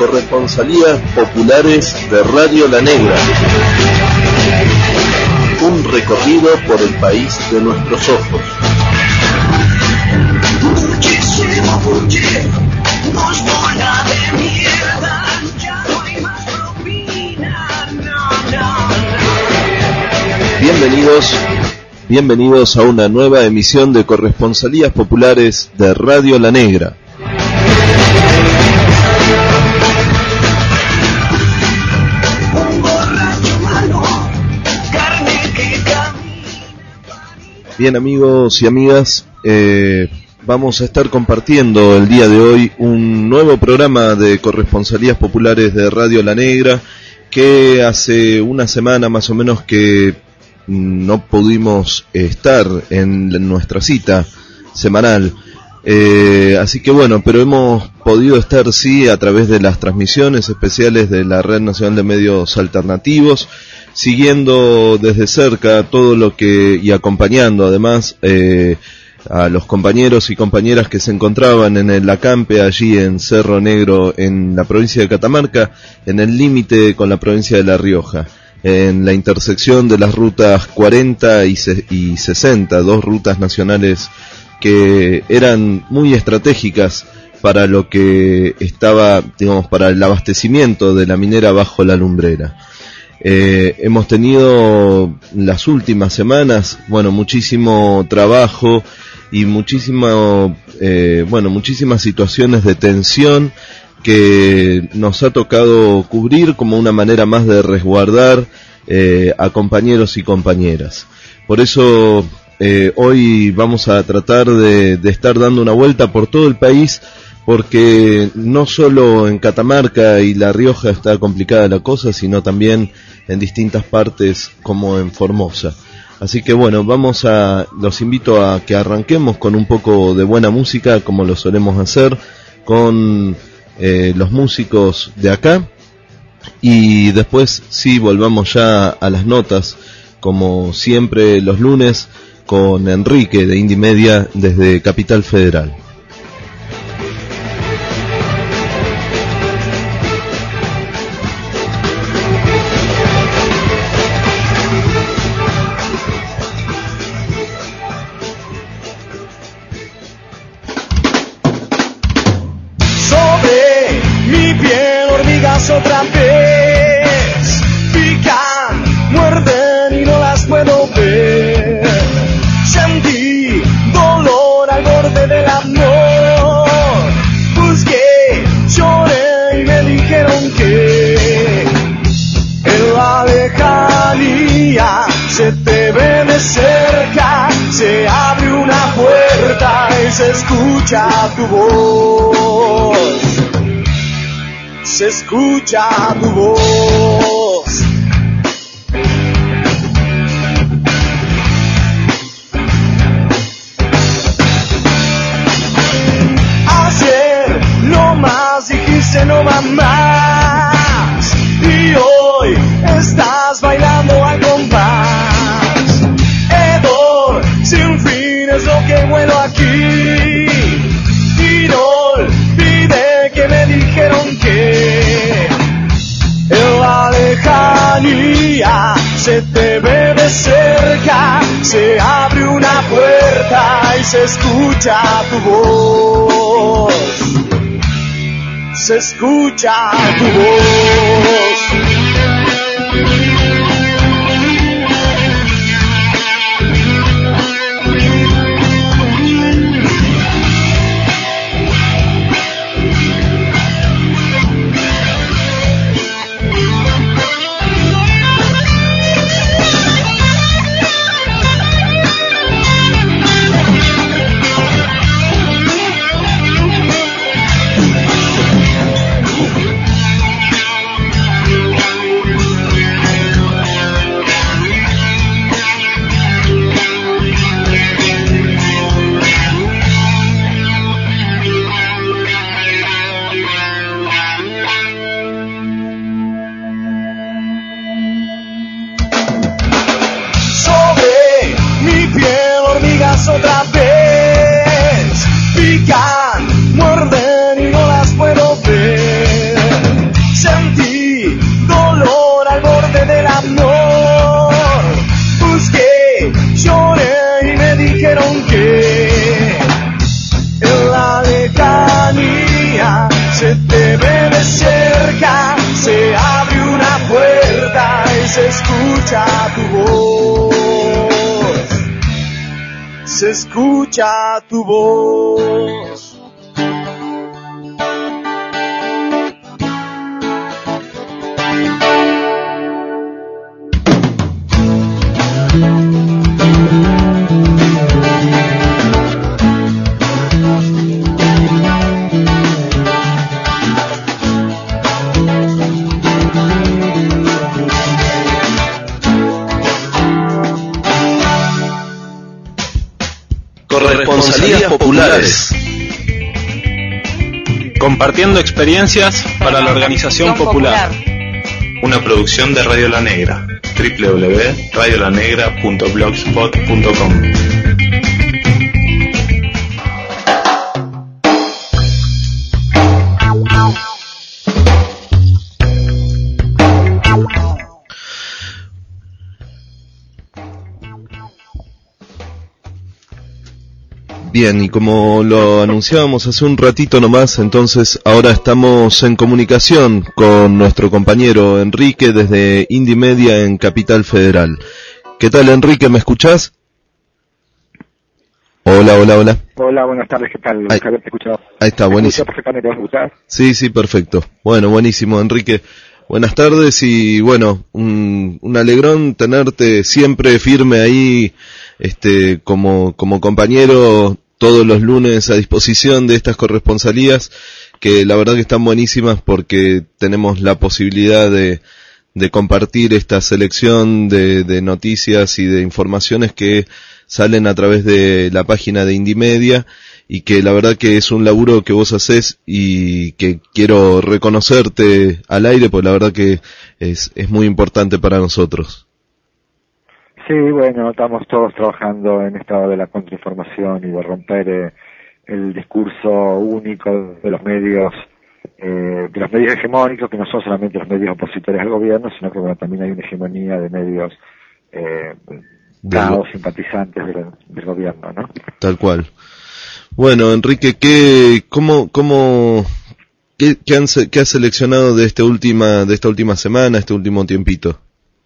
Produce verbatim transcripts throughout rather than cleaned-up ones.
Corresponsalías Populares de Radio La Negra. Un recorrido por el país de nuestros ojos. Muchísimo buche, nos bola de mierda, ya no hay más propina, no, no, no. Bienvenidos, bienvenidos a una nueva emisión de Corresponsalías Populares de Radio La Negra. Bien, amigos y amigas, eh, vamos a estar compartiendo el día de hoy un nuevo programa de Corresponsalías Populares de Radio La Negra, que hace una semana más o menos que no pudimos estar en nuestra cita semanal. Eh, así que bueno, pero hemos podido estar sí a través de las transmisiones especiales de la Red Nacional de Medios Alternativos, siguiendo desde cerca todo lo que, y acompañando además eh, a los compañeros y compañeras que se encontraban en el acampe allí en Cerro Negro, en la provincia de Catamarca, en el límite con la provincia de La Rioja, en la intersección de las rutas cuarenta y sesenta, dos rutas nacionales que eran muy estratégicas para lo que estaba, digamos, para el abastecimiento de la minera bajo la lumbrera. Eh, hemos tenido las últimas semanas, bueno, muchísimo trabajo y muchísimo, eh, bueno, muchísimas situaciones de tensión que nos ha tocado cubrir como una manera más de resguardar eh, a compañeros y compañeras. Por eso eh, hoy vamos a tratar de, de estar dando una vuelta por todo el país, porque no solo en Catamarca y La Rioja está complicada la cosa, sino también en distintas partes como en Formosa. Así que bueno, vamos a, los invito a que arranquemos con un poco de buena música, como lo solemos hacer, con eh, los músicos de acá, y después sí volvamos ya a las notas, como siempre los lunes, con Enrique de Indie Media desde Capital Federal. Otra vez pican, muerden y no las puedo ver. Sentí dolor al borde del amor. Busqué, lloré y me dijeron que en la lejanía se te ve de cerca. Se abre una puerta y se escucha tu voz. Se escucha tu voz. Ayer no más dijiste no va más, y hoy estás bailando al compás. Hedor sin fin es lo que huelo aquí, y no olvidé que me dijeron que en la lejanía se te ve de cerca. Se abre una puerta y se escucha tu voz. Se escucha tu voz. escucha tu voz, se escucha tu voz. Corresponsalías populares. Compartiendo experiencias para la organización popular. Una producción de Radio La Negra. doble u doble u doble u punto radio la negra punto blogspot punto com. Bien, y como lo anunciábamos hace un ratito nomás, entonces ahora estamos en comunicación con nuestro compañero Enrique desde Indymedia en Capital Federal. ¿Qué tal, Enrique? ¿Me escuchás? Hola, hola, hola. Hola, buenas tardes, ¿qué tal? Ahí, haberte escuchado. Ahí está, buenísimo. Perfectamente, ¿vas a escuchar? Sí, sí, perfecto. Bueno, buenísimo, Enrique. Buenas tardes y bueno, un, un alegrón tenerte siempre firme ahí, este, como, como compañero todos los lunes a disposición de estas corresponsalías, que la verdad que están buenísimas porque tenemos la posibilidad de, de compartir esta selección de, de noticias y de informaciones que salen a través de la página de Indymedia, y que la verdad que es un laburo que vos hacés y que quiero reconocerte al aire, pues la verdad que es, es muy importante para nosotros. Sí, bueno, estamos todos trabajando en esto de la contrainformación y de romper eh, el discurso único de los medios, eh, de los medios hegemónicos, que no son solamente los medios opositores al gobierno, sino que bueno, también hay una hegemonía de medios eh, dados, simpatizantes del, del gobierno, ¿no? Tal cual. Bueno, Enrique, ¿qué, cómo, cómo, qué, qué, han, qué has seleccionado de esta última, de esta última semana, este último tiempito?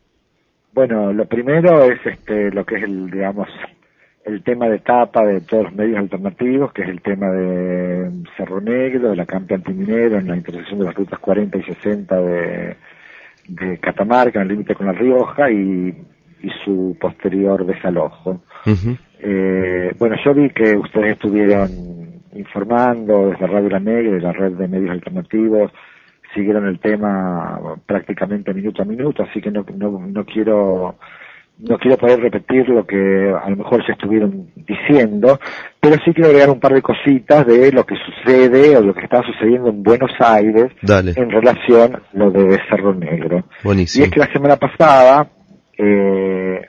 Bueno, lo primero es este, lo que es el, digamos, el tema de tapa de todos los medios alternativos, que es el tema de Cerro Negro, de la campa antiminero en la intersección de las rutas cuarenta y sesenta de, de Catamarca, en el límite con La Rioja, y, y su posterior desalojo. Uh-huh. Eh, bueno, yo vi que ustedes estuvieron informando desde Radio La Negra y la red de medios alternativos, siguieron el tema prácticamente minuto a minuto, así que no, no, no quiero no quiero poder repetir lo que a lo mejor ya estuvieron diciendo, pero sí quiero agregar un par de cositas de lo que sucede o lo que está sucediendo en Buenos Aires. Dale. En relación a lo de Cerro Negro. Buenísimo. Y es que la semana pasada, eh,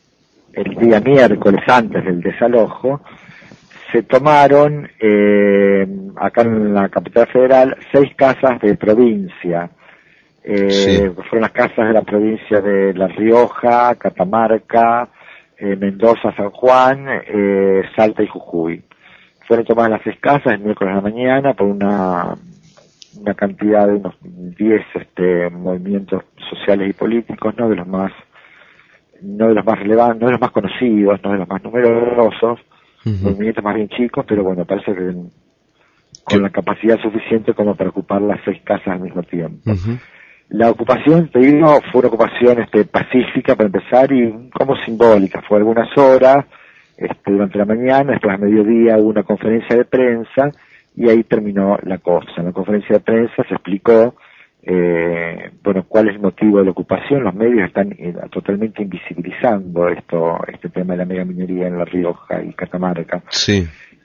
el día miércoles antes del desalojo, se tomaron eh, acá en la capital federal seis casas de provincia. Eh, sí. Fueron las casas de la provincia de La Rioja, Catamarca, eh, Mendoza, San Juan, eh, Salta y Jujuy. Fueron tomadas las seis casas el miércoles de la mañana por una una cantidad de unos diez este, movimientos sociales y políticos, no de los más no de los más relevantes, no de los más conocidos, no de los más numerosos. Uh-huh. Movimientos más bien chicos, pero bueno, parece que con ¿Qué? La capacidad suficiente como para ocupar las seis casas al mismo tiempo. Uh-huh. La ocupación, te digo, fue una ocupación este, pacífica para empezar y como simbólica. Fue algunas horas, este, durante la mañana, después a mediodía hubo una conferencia de prensa y ahí terminó la cosa. En la conferencia de prensa se explicó Eh, bueno, cuál es el motivo de la ocupación. Los medios están eh, totalmente invisibilizando esto, este tema de la megaminería en La Rioja y Catamarca. Sí.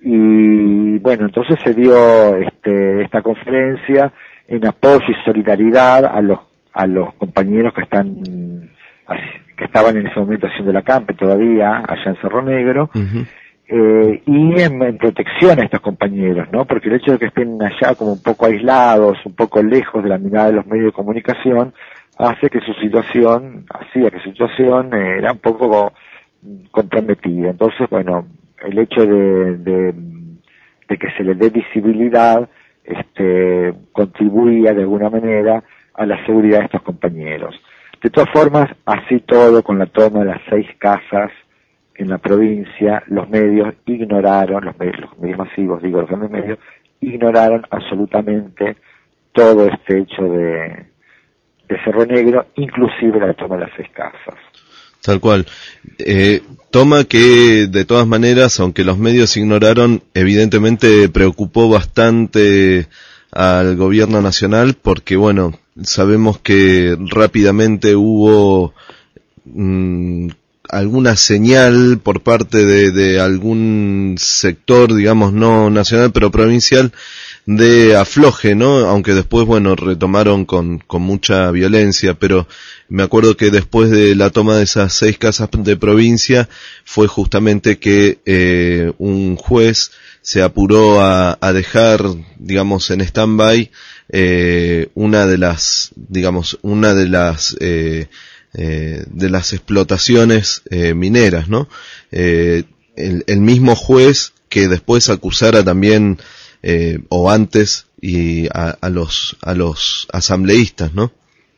Y bueno, entonces se dio este, esta conferencia en apoyo y solidaridad a los a los compañeros que están que estaban en ese momento haciendo la campe todavía allá en Cerro Negro. Uh-huh. Eh, y en, en protección a estos compañeros, ¿no? Porque el hecho de que estén allá como un poco aislados, un poco lejos de la mirada de los medios de comunicación, hace que su situación, hacía que su situación eh, era un poco comprometida. Entonces, bueno, el hecho de, de, de que se le dé visibilidad, este, contribuía de alguna manera a la seguridad de estos compañeros. De todas formas, así todo, con la toma de las seis casas en la provincia, los medios ignoraron, los medios, los medios masivos, digo, los grandes medios, ignoraron absolutamente todo este hecho de, de Cerro Negro, inclusive la toma de las seis casas. Tal cual. Eh, toma que, de todas maneras, aunque los medios ignoraron, evidentemente preocupó bastante al gobierno nacional, porque, bueno, sabemos que rápidamente hubo mmm, alguna señal por parte de, de algún sector, digamos, no nacional, pero provincial, de afloje, ¿no? Aunque después, bueno, retomaron con, con mucha violencia, pero me acuerdo que después de la toma de esas seis casas de provincia, fue justamente que eh, un juez se apuró a, a dejar, digamos, en stand-by eh, una de las, digamos, una de las eh, eh, de las explotaciones eh, mineras, ¿no? Eh, el, el mismo juez que después acusara también Eh, o antes y a, a los a los asambleístas, ¿no?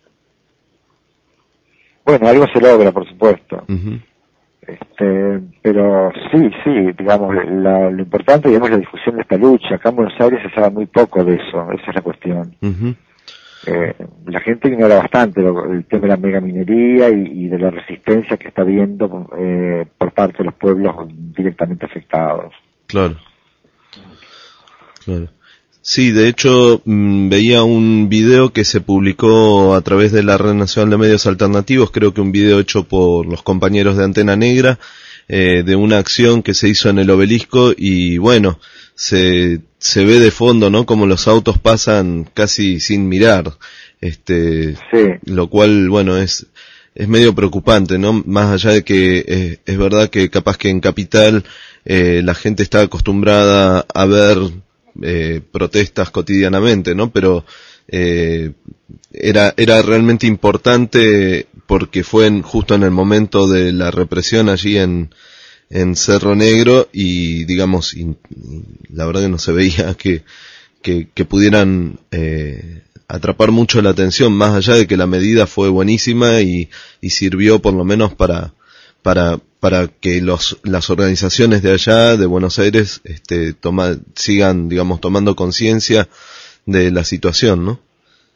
Bueno, algo se logra, por supuesto. Uh-huh. Este, pero sí, sí, digamos, la, lo importante, digamos, es la difusión de esta lucha. Acá en Buenos Aires se sabe muy poco de eso, esa es la cuestión. Uh-huh. Eh, la gente ignora bastante lo, el tema de la megaminería y, y de la resistencia que está habiendo eh, por parte de los pueblos directamente afectados. Claro. Claro. Sí, de hecho, mmm, veía un video que se publicó a través de la Red Nacional de Medios Alternativos, creo que un video hecho por los compañeros de Antena Negra, eh, de una acción que se hizo en el Obelisco, y bueno, se, se ve de fondo, ¿no? Como los autos pasan casi sin mirar, este, sí. Lo cual, bueno, es, es medio preocupante, ¿no? Más allá de que eh, es verdad que capaz que en Capital eh, la gente está acostumbrada a ver Eh, protestas cotidianamente, ¿no? Pero eh, era era realmente importante porque fue en, justo en el momento de la represión allí en en Cerro Negro y digamos y, la verdad que no se veía que que, que pudieran eh, atrapar mucho la atención, más allá de que la medida fue buenísima y, y sirvió por lo menos para para para que los las organizaciones de allá de Buenos Aires este toma, sigan digamos tomando conciencia de la situación, ¿no?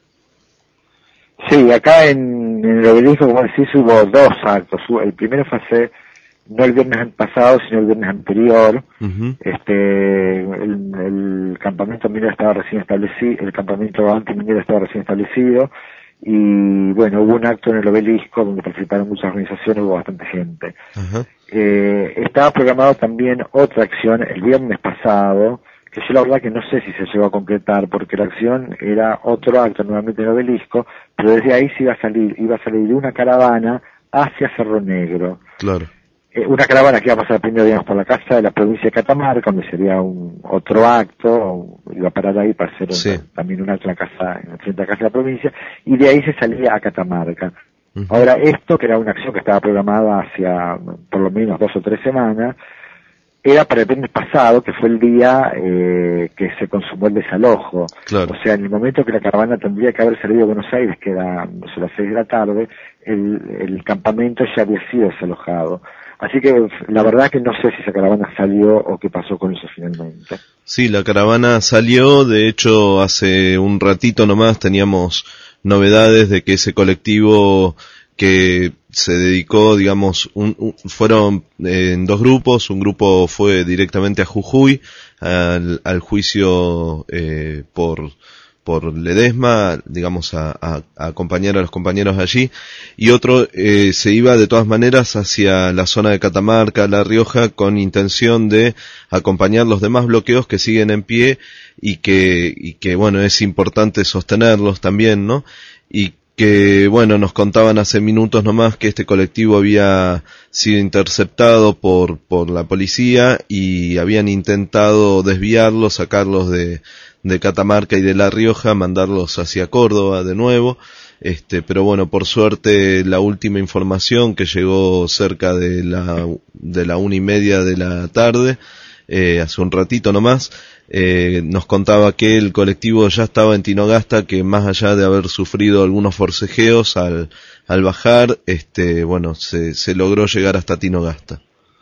Sí, acá en, en el Obelisco, como decís, hubo dos actos. El primero fue hace, no el viernes pasado, sino el viernes anterior. Uh-huh. Este, el, el campamento minero estaba recién establecido, el campamento antiminero estaba recién establecido. Y bueno, hubo un acto en el Obelisco donde participaron muchas organizaciones, hubo bastante gente. Uh-huh. Eh, estaba programado también otra acción el viernes pasado, que yo la verdad que no sé si se llegó a concretar, porque la acción era otro acto nuevamente en el Obelisco, pero desde ahí se iba a salir, iba a salir una caravana hacia Cerro Negro. Claro. Eh, una caravana que iba a pasar primero, digamos, por la casa de la provincia de Catamarca, donde sería un otro acto, iba a parar ahí para hacer sí. una, también un acto en la casa, en frente a la casa de la provincia, y de ahí se salía a Catamarca. Uh-huh. Ahora, esto, que era una acción que estaba programada hacia por lo menos dos o tres semanas, era para el viernes pasado, que fue el día eh, que se consumó el desalojo. Claro. O sea, en el momento que la caravana tendría que haber salido de Buenos Aires, que era no sé, las seis de la tarde, el, el campamento ya había sido desalojado. Así que la verdad que no sé si esa caravana salió o qué pasó con eso finalmente. Sí, la caravana salió, de hecho hace un ratito nomás teníamos novedades de que ese colectivo que se dedicó, digamos, un, un, fueron eh, en dos grupos, un grupo fue directamente a Jujuy, al, al juicio eh, por por Ledesma, digamos, a, a, a acompañar a los compañeros allí, y otro eh, se iba de todas maneras hacia la zona de Catamarca, La Rioja, con intención de acompañar los demás bloqueos que siguen en pie y que, y que bueno, es importante sostenerlos también, ¿no? Y que, bueno, nos contaban hace minutos nomás que este colectivo había sido interceptado por, por la policía y habían intentado desviarlos, sacarlos de, de Catamarca y de La Rioja, mandarlos hacia Córdoba de nuevo, este, pero bueno, por suerte la última información que llegó cerca de la, de la una y media de la tarde, eh, hace un ratito nomás, eh, nos contaba que el colectivo ya estaba en Tinogasta, que más allá de haber sufrido algunos forcejeos al, al bajar, este, bueno, se, se logró llegar hasta Tinogasta.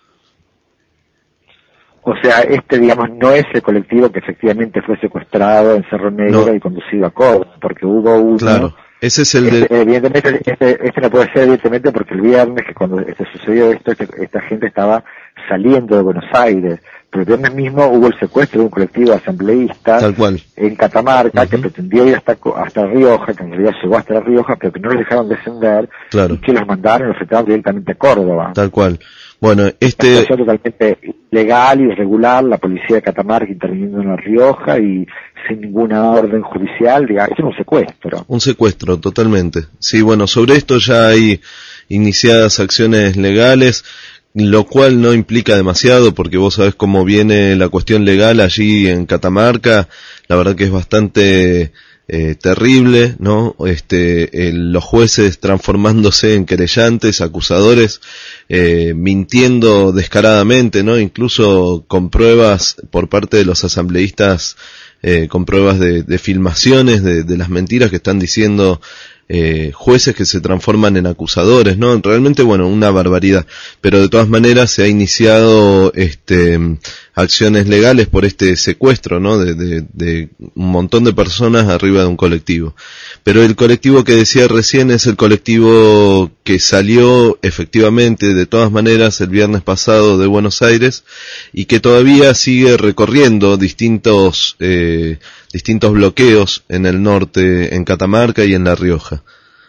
O sea, este, digamos, no es el colectivo que efectivamente fue secuestrado en Cerro Negro no. y conducido a Córdoba, porque hubo uno... Claro, ese es el este, de... Evidentemente, este, este no puede ser evidentemente porque el viernes, que cuando este, sucedió esto, este, esta gente estaba saliendo de Buenos Aires, pero el viernes mismo hubo el secuestro de un colectivo asambleísta Tal cual. en Catamarca, uh-huh. que pretendió ir hasta, hasta Rioja, que en realidad llegó hasta La Rioja, pero que no los dejaron descender, claro. y que los mandaron, los enfrentaron directamente a Córdoba. Tal cual. Bueno, este... Una situación totalmente legal y irregular, la policía de Catamarca interviniendo en La Rioja y sin ninguna orden judicial, digamos, es un secuestro. Un secuestro, totalmente. Sí, bueno, sobre esto ya hay iniciadas acciones legales, lo cual no implica demasiado porque vos sabés cómo viene la cuestión legal allí en Catamarca, la verdad que es bastante... Eh, terrible, ¿no? Este, el, los jueces transformándose en querellantes, acusadores, eh, mintiendo descaradamente, ¿no? Incluso con pruebas por parte de los asambleístas, eh, con pruebas de, de filmaciones de, de las mentiras que están diciendo eh, jueces que se transforman en acusadores, ¿no? Realmente, bueno, una barbaridad. Pero de todas maneras se ha iniciado, este, acciones legales por este secuestro, ¿no? De, de, de un montón de personas arriba de un colectivo. Pero el colectivo que decía recién es el colectivo que salió efectivamente de todas maneras el viernes pasado de Buenos Aires y que todavía sigue recorriendo distintos, eh, distintos bloqueos en el norte, en Catamarca y en La Rioja.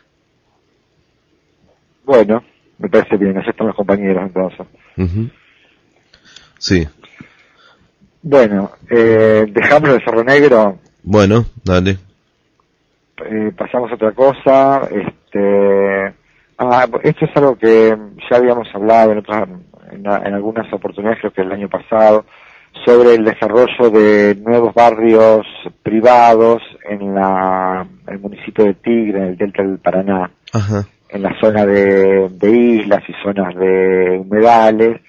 Bueno, me parece bien, allá están los compañeros entonces. Uh-huh. Sí. Bueno, eh, dejamos el Cerro Negro. Bueno, dale. Eh, pasamos a otra cosa. Este, ah, esto es algo que ya habíamos hablado en otras, en, en algunas oportunidades, creo que el año pasado, sobre el desarrollo de nuevos barrios privados en la, en el municipio de Tigre, en el delta del Paraná. Ajá. En la zona de, de islas y zonas de humedales.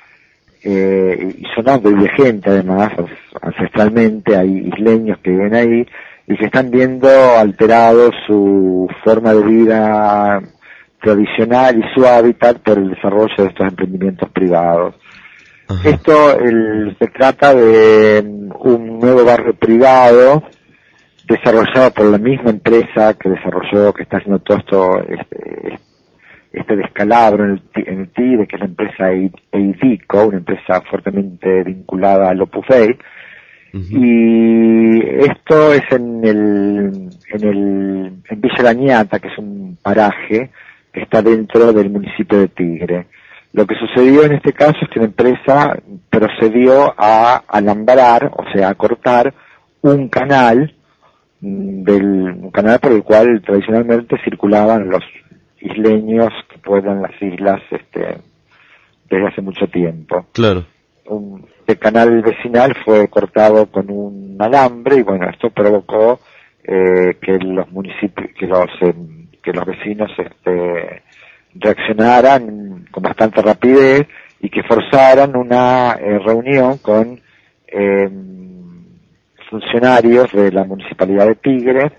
Eh, y sonando y de gente además, ancestralmente hay isleños que viven ahí y que están viendo alterado su forma de vida tradicional y su hábitat por el desarrollo de estos emprendimientos privados. Ajá. Esto el, se trata de un nuevo barrio privado desarrollado por la misma empresa que desarrolló, que está haciendo todo esto, este, este descalabro en el, en el Tigre, que es la empresa Eidico, una empresa fuertemente vinculada al Opus Dei. Uh-huh. Y esto es en el, en el, en Villa Lañata, que es un paraje que está dentro del municipio de Tigre. Lo que sucedió en este caso es que la empresa procedió a alambrar, o sea, a cortar un canal del, un canal por el cual tradicionalmente circulaban los isleños que pueblan las islas este desde hace mucho tiempo. Claro. Un, el canal vecinal fue cortado con un alambre y bueno, esto provocó eh, que los municipios, que los eh, que los vecinos este reaccionaran con bastante rapidez y que forzaran una eh, reunión con eh, funcionarios de la Municipalidad de Tigre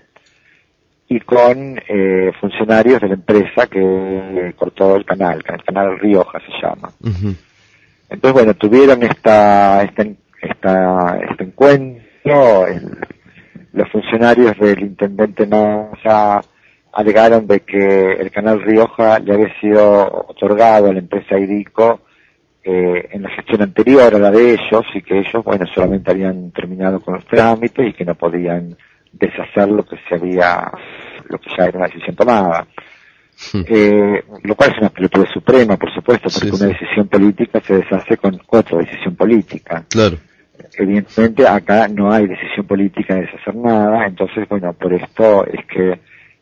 y con eh, funcionarios de la empresa que cortó el canal, el canal Rioja se llama. Uh-huh. Entonces, bueno, tuvieron esta, este, esta, este encuentro, el, los funcionarios del intendente Massa alegaron de que el canal Rioja le había sido otorgado a la empresa Eidico eh, en la gestión anterior a la de ellos y que ellos, bueno, solamente habían terminado con los trámites y que no podían deshacer lo que se había, lo que ya era una decisión tomada. Sí. Eh, lo cual es una película suprema, por supuesto, porque sí, una sí. decisión política se deshace con otra decisión política. Claro. Evidentemente acá no hay decisión política de deshacer nada, entonces, bueno, por esto es que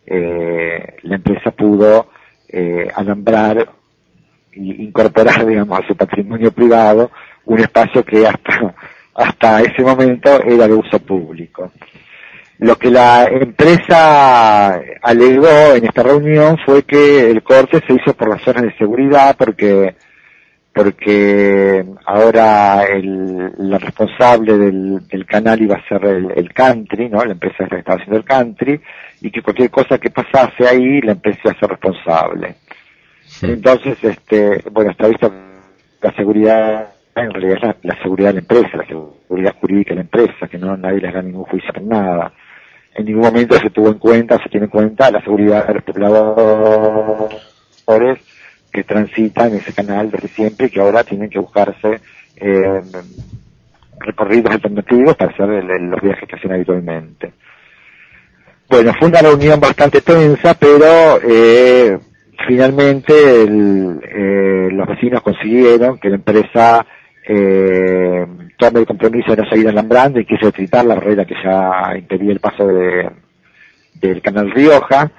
eh, la empresa pudo eh, alambrar e incorporar, digamos, a su patrimonio privado un espacio que hasta hasta ese momento era de uso público. Lo que la empresa alegó en esta reunión fue que el corte se hizo por razones de seguridad, porque porque ahora el, la responsable del, del canal iba a ser el, el country, ¿no? La empresa que estaba haciendo el country, y que cualquier cosa que pasase ahí, la empresa iba a ser responsable. Sí. Entonces, este, bueno, está visto la seguridad, en realidad es la, la seguridad de la empresa, la seguridad jurídica de la empresa, que no nadie les da ningún juicio por nada. En ningún momento se tuvo en cuenta, se tiene en cuenta la seguridad de los pobladores que transitan ese canal desde siempre y que ahora tienen que buscarse eh, recorridos alternativos para hacer el, el, los viajes que hacen habitualmente. Bueno, fue una reunión bastante tensa, pero eh, finalmente el, eh, los vecinos consiguieron que la empresa eh, tome el compromiso de no seguir alambrando y quiso destritar la barrera que ya impedía el paso de, del canal Rioja,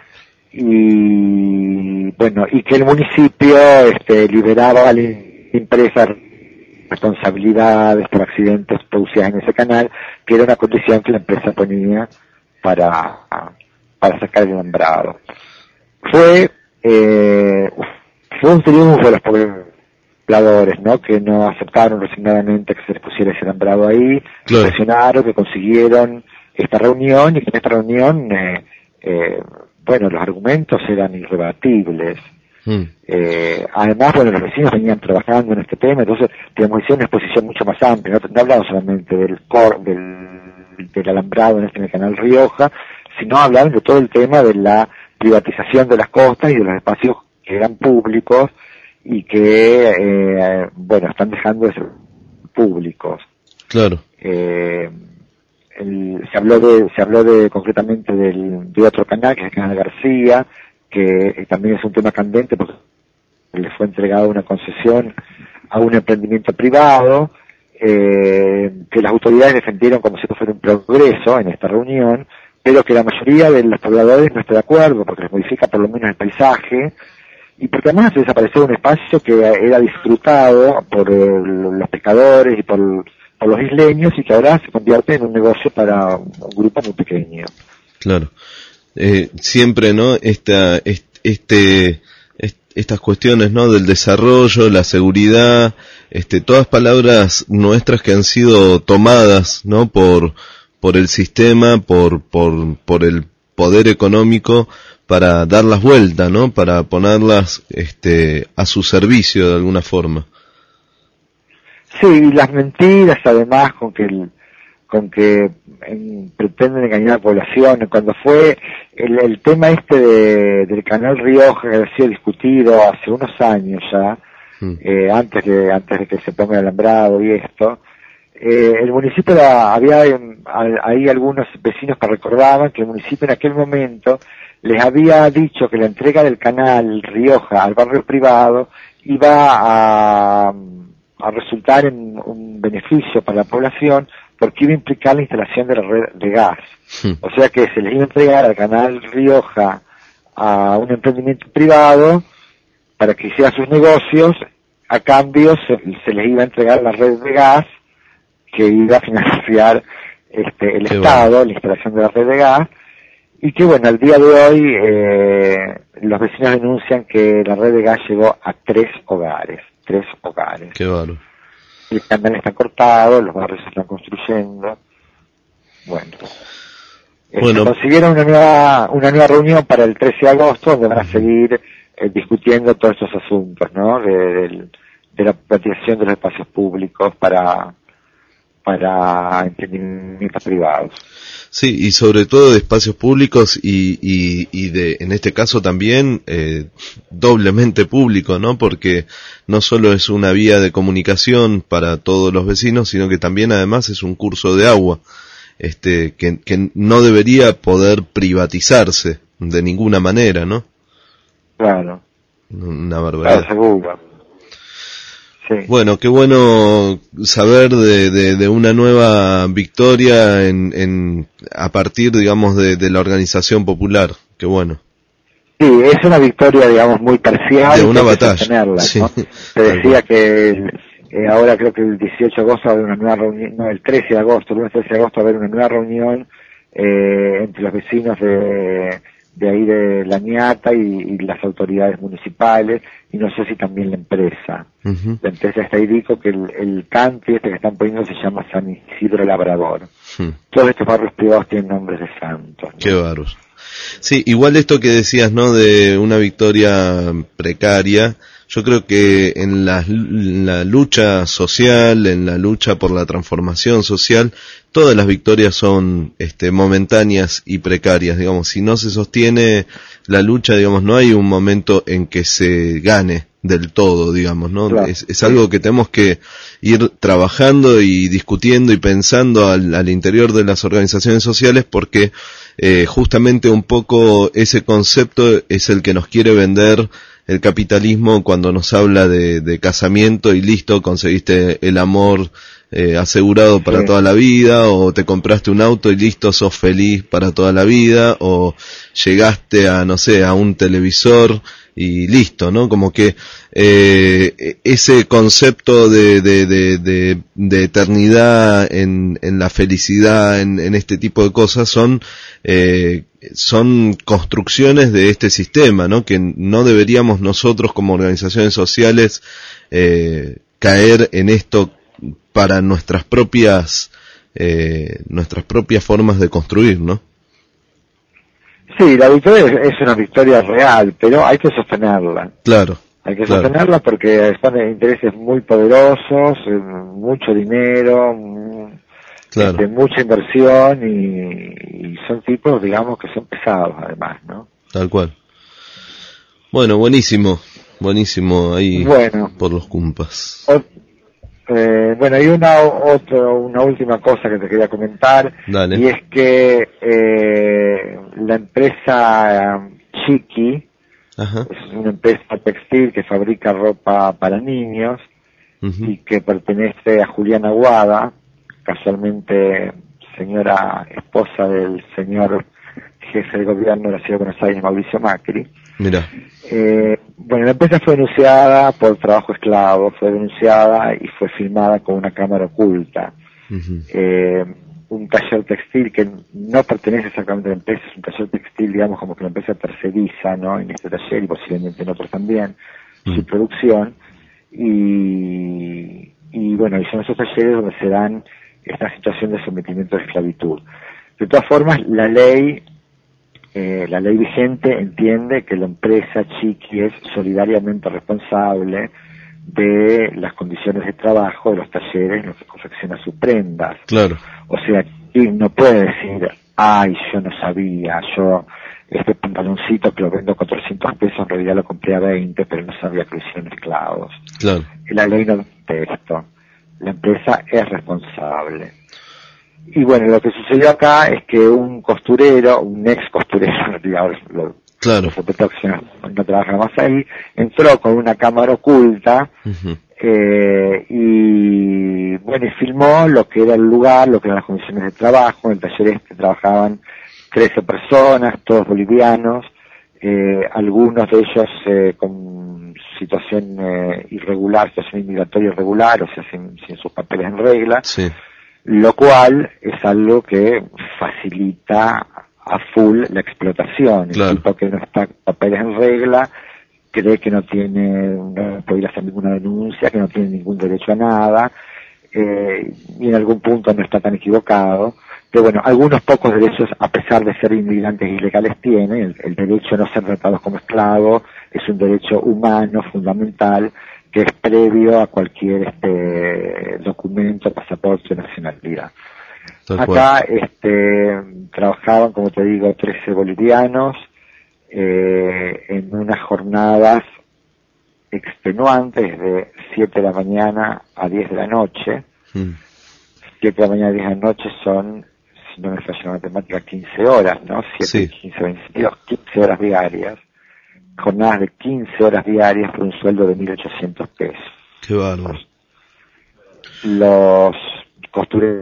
y bueno, y que el municipio este, liberaba a la empresa responsabilidades por accidentes producidos en ese canal, que era una condición que la empresa ponía para, para sacar el alambrado. Fue, eh, fue un triunfo de los pobladores, ¿no? Que no aceptaron resignadamente que se les pusiera ese alambrado ahí, claro. Presionaron, que consiguieron esta reunión, y que en esta reunión, eh, eh, bueno, los argumentos eran irrebatibles. Mm. Eh, además, bueno, los vecinos venían trabajando en este tema, entonces digamos, hicieron una exposición mucho más amplia, no, no hablaban solamente del cor, del, del alambrado en este en el canal Rioja, sino hablaban de todo el tema de la privatización de las costas y de los espacios que eran públicos y que, eh, bueno, están dejando de ser públicos. Claro. Eh, el, se habló de, se habló de, concretamente del, de otro canal, que es el canal García, que eh, también es un tema candente porque le fue entregada una concesión a un emprendimiento privado, eh, que las autoridades defendieron como si esto fuera un progreso en esta reunión, pero que la mayoría de los pobladores no está de acuerdo porque les modifica por lo menos el paisaje, y porque además se desapareció un espacio que era disfrutado por eh, los pescadores y por, por los isleños, y que ahora se convierte en un negocio para un grupo muy pequeño. Claro. Eh, siempre, ¿no? Esta, este, este, estas cuestiones, ¿no? Del desarrollo, la seguridad, este, todas palabras nuestras que han sido tomadas, ¿no? Por, por el sistema, por, por, por el poder económico, para darlas vuelta, ¿no? Para ponerlas, este, a su servicio de alguna forma. Sí, y las mentiras, además, con que el, con que en, pretenden engañar a la población. Cuando fue el, el tema este de, del canal Rioja, que había sido discutido hace unos años ya, mm. eh, antes de antes de que se ponga el alambrado y esto, eh, el municipio era, había ahí algunos vecinos que recordaban que el municipio en aquel momento les había dicho que la entrega del canal Rioja al barrio privado iba a, a resultar en un beneficio para la población, porque iba a implicar la instalación de la red de gas. Sí. O sea que se les iba a entregar al canal Rioja a un emprendimiento privado para que hiciera sus negocios, a cambio se, se les iba a entregar la red de gas que iba a financiar este, el Qué Estado, bueno. La instalación de la red de gas, y que bueno, al día de hoy eh, los vecinos denuncian que la red de gas llegó a tres hogares, tres hogares. Qué bueno. El canal está cortado, los barrios se están construyendo. Bueno, bueno. Eh, consiguieron una nueva una nueva reunión para el trece de agosto, donde van a seguir eh, discutiendo todos estos asuntos, ¿no? De, de, de la privatización de los espacios públicos para para emprendimientos privados. Sí, y sobre todo de espacios públicos y, y, y de, en este caso también, eh, doblemente público, ¿no? Porque no solo es una vía de comunicación para todos los vecinos, sino que también además es un curso de agua, este, que, que no debería poder privatizarse de ninguna manera, ¿no? Claro. Una barbaridad. Claro, seguro. Sí. Bueno, qué bueno saber de, de, de una nueva victoria en, en a partir, digamos, de, de la organización popular. Qué bueno. Sí, es una victoria, digamos, muy parcial. De una batalla. Sí. ¿No? Te decía que eh, ahora creo que el dieciocho de agosto va a haber una nueva reunión, no, el trece de agosto, el lunes trece de agosto va a haber una nueva reunión eh, entre los vecinos de, de ahí de la ñata y, y las autoridades municipales, y no sé si también la empresa. Uh-huh. La empresa está ahí, dijo que el, el country este que están poniendo se llama San Isidro Labrador. Uh-huh. Todos estos barrios privados tienen nombres de santos, ¿no? Qué bárbaros. Sí, igual esto que decías, ¿no?, de una victoria precaria, yo creo que en la, en la lucha social, en la lucha por la transformación social, todas las victorias son este, momentáneas y precarias, digamos. Si no se sostiene la lucha, digamos, no hay un momento en que se gane del todo, digamos, ¿no? Claro. Es, es algo que tenemos que ir trabajando y discutiendo y pensando al, al interior de las organizaciones sociales, porque eh, justamente un poco ese concepto es el que nos quiere vender el capitalismo cuando nos habla de, de casamiento y listo, conseguiste el amor eh, asegurado para sí. toda la vida, o te compraste un auto y listo, sos feliz para toda la vida, o llegaste a, no sé, a un televisor y listo, ¿no? Como que eh, ese concepto de, de, de, de, de eternidad en, en la felicidad, en, en este tipo de cosas, son eh, son construcciones de este sistema, ¿no? Que no deberíamos nosotros como organizaciones sociales eh, caer en esto para nuestras propias eh, nuestras propias formas de construir, ¿no? Sí, la victoria es, es una victoria real, pero hay que sostenerla. Claro. Hay que claro. sostenerla porque están en intereses muy poderosos, mucho dinero, claro. este, mucha inversión y, y son tipos, digamos, que son pesados además, ¿no? Tal cual. Bueno, buenísimo, buenísimo ahí bueno, por los cumpas. O, eh, bueno, hay una otra, una última cosa que te quería comentar. Dale. Y es que eh, la empresa Chiqui, Ajá. es una empresa textil que fabrica ropa para niños, uh-huh. y que pertenece a Julián Aguada, casualmente señora esposa del señor jefe de gobierno de la Ciudad de Buenos Aires, Mauricio Macri. Mira. Eh, bueno, la empresa fue denunciada por trabajo esclavo, fue denunciada y fue filmada con una cámara oculta. Uh-huh. Eh, un taller textil que no pertenece exactamente a la empresa, es un taller textil, digamos, como que la empresa terceriza, ¿no?, en este taller y posiblemente en otros también, uh-huh. su producción. Y, y bueno, y son esos talleres donde se dan esta situación de sometimiento de esclavitud. De todas formas, la ley Eh, la ley vigente entiende que la empresa Chiqui es solidariamente responsable de las condiciones de trabajo de los talleres en los que confecciona sus prendas. Claro. O sea, Chiqui no puede decir, ay, yo no sabía, yo este pantaloncito que lo vendo a cuatrocientos pesos, en realidad lo compré a veinte, pero no sabía que lo hicieron esclavos. Claro. La ley no dice esto. La empresa es responsable. Y bueno, lo que sucedió acá es que un costurero, un ex costurero, digamos, lo, claro. no, no trabaja más ahí, entró con una cámara oculta, uh-huh. eh, y bueno, y filmó lo que era el lugar, lo que eran las condiciones de trabajo. En el taller este trabajaban trece personas, todos bolivianos, eh, algunos de ellos eh, con situación eh, irregular, situación migratoria irregular, o sea, sin, sin sus papeles en regla. Sí. Lo cual es algo que facilita a full la explotación. Claro. El tipo que no está con papeles en regla cree que no tiene, no puede hacer ninguna denuncia, que no tiene ningún derecho a nada, eh, y en algún punto no está tan equivocado. Pero bueno, algunos pocos derechos, a pesar de ser inmigrantes ilegales, tienen. El, el derecho a no ser tratados como esclavos es un derecho humano fundamental, que es previo a cualquier este documento, pasaporte o nacionalidad. Tal Acá este trabajaban, como te digo, trece bolivianos eh, en unas jornadas extenuantes de siete de la mañana a diez de la noche. Mm. siete de la mañana a diez de la noche son, si no me falla la matemática, quince horas, ¿no? siete, sí. quince, veintidós, quince horas diarias. Jornadas de quince horas diarias por un sueldo de mil ochocientos pesos. Qué bárbaro. Los costureros,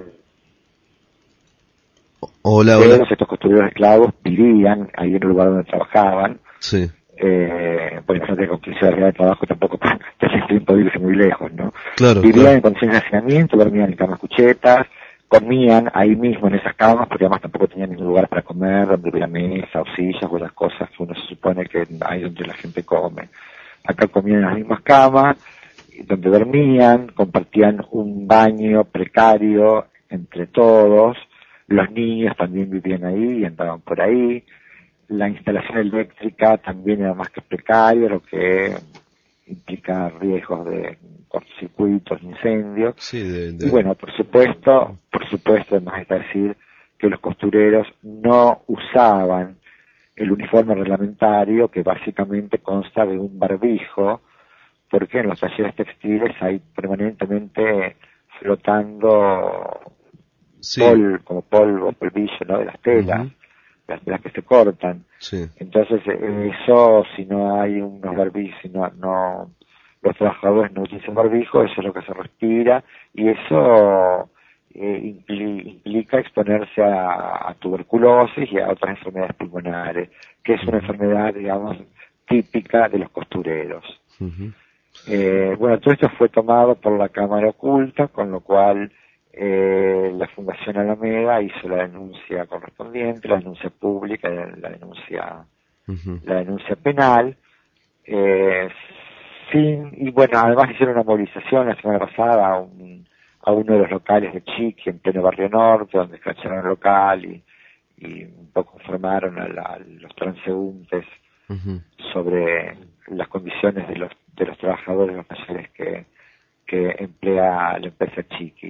hola, hola. estos costureros esclavos vivían ahí en el lugar donde trabajaban. Sí. Eh, pues imagínate, con quince horas de trabajo tampoco te hace tiempo de irse muy lejos, ¿no? Claro. Vivían claro. en condiciones de hacinamiento, dormían en camas cuchetas, comían ahí mismo en esas camas, porque además tampoco tenían ningún lugar para comer, donde hubiera mesa o sillas o las cosas que uno se supone que hay donde la gente come. Acá comían en las mismas camas, donde dormían, compartían un baño precario entre todos, los niños también vivían ahí y andaban por ahí, la instalación eléctrica también era más que precaria, lo que implica riesgos de cortocircuitos, incendios. Sí, de, de... Y bueno, por supuesto, por supuesto, además está decir que los costureros no usaban el uniforme reglamentario, que básicamente consta de un barbijo, porque en los talleres textiles hay permanentemente flotando sí. polvo, como polvo, polvillo, ¿no? De las telas, uh-huh. las telas que se cortan. Sí. Entonces, eso, si no hay unos barbijos, si no, no, los trabajadores no utilizan barbijo, eso es lo que se respira, y eso eh, impli, implica exponerse a, a tuberculosis y a otras enfermedades pulmonares, que es una enfermedad, digamos, típica de los costureros. Uh-huh. Eh, bueno, todo esto fue tomado por la Cámara Oculta, con lo cual eh, la Fundación Alameda hizo la denuncia correspondiente, la denuncia pública, la denuncia, uh-huh. la denuncia penal, eh, sin, y bueno, además hicieron una movilización la semana pasada a, un, a uno de los locales de Chiqui, en pleno Barrio Norte, donde escracharon el local y, y un poco informaron a, la, a los transeúntes uh-huh. sobre las condiciones de los de los trabajadores de los talleres que, que emplea la empresa Chiqui.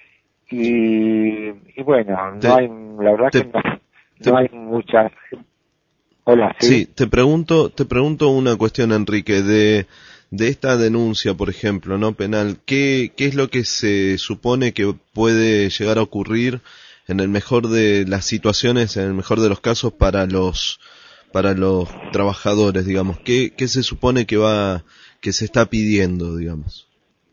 Y, y bueno, te, no hay, la verdad te, que no, te, no hay muchas... Hola, ¿sí? Sí, te pregunto, te pregunto una cuestión, Enrique, de, de esta denuncia, por ejemplo, no penal, ¿qué, qué es lo que se supone que puede llegar a ocurrir en el mejor de las situaciones, en el mejor de los casos para los, para los trabajadores, digamos? ¿Qué, qué se supone que va, que se está pidiendo, digamos?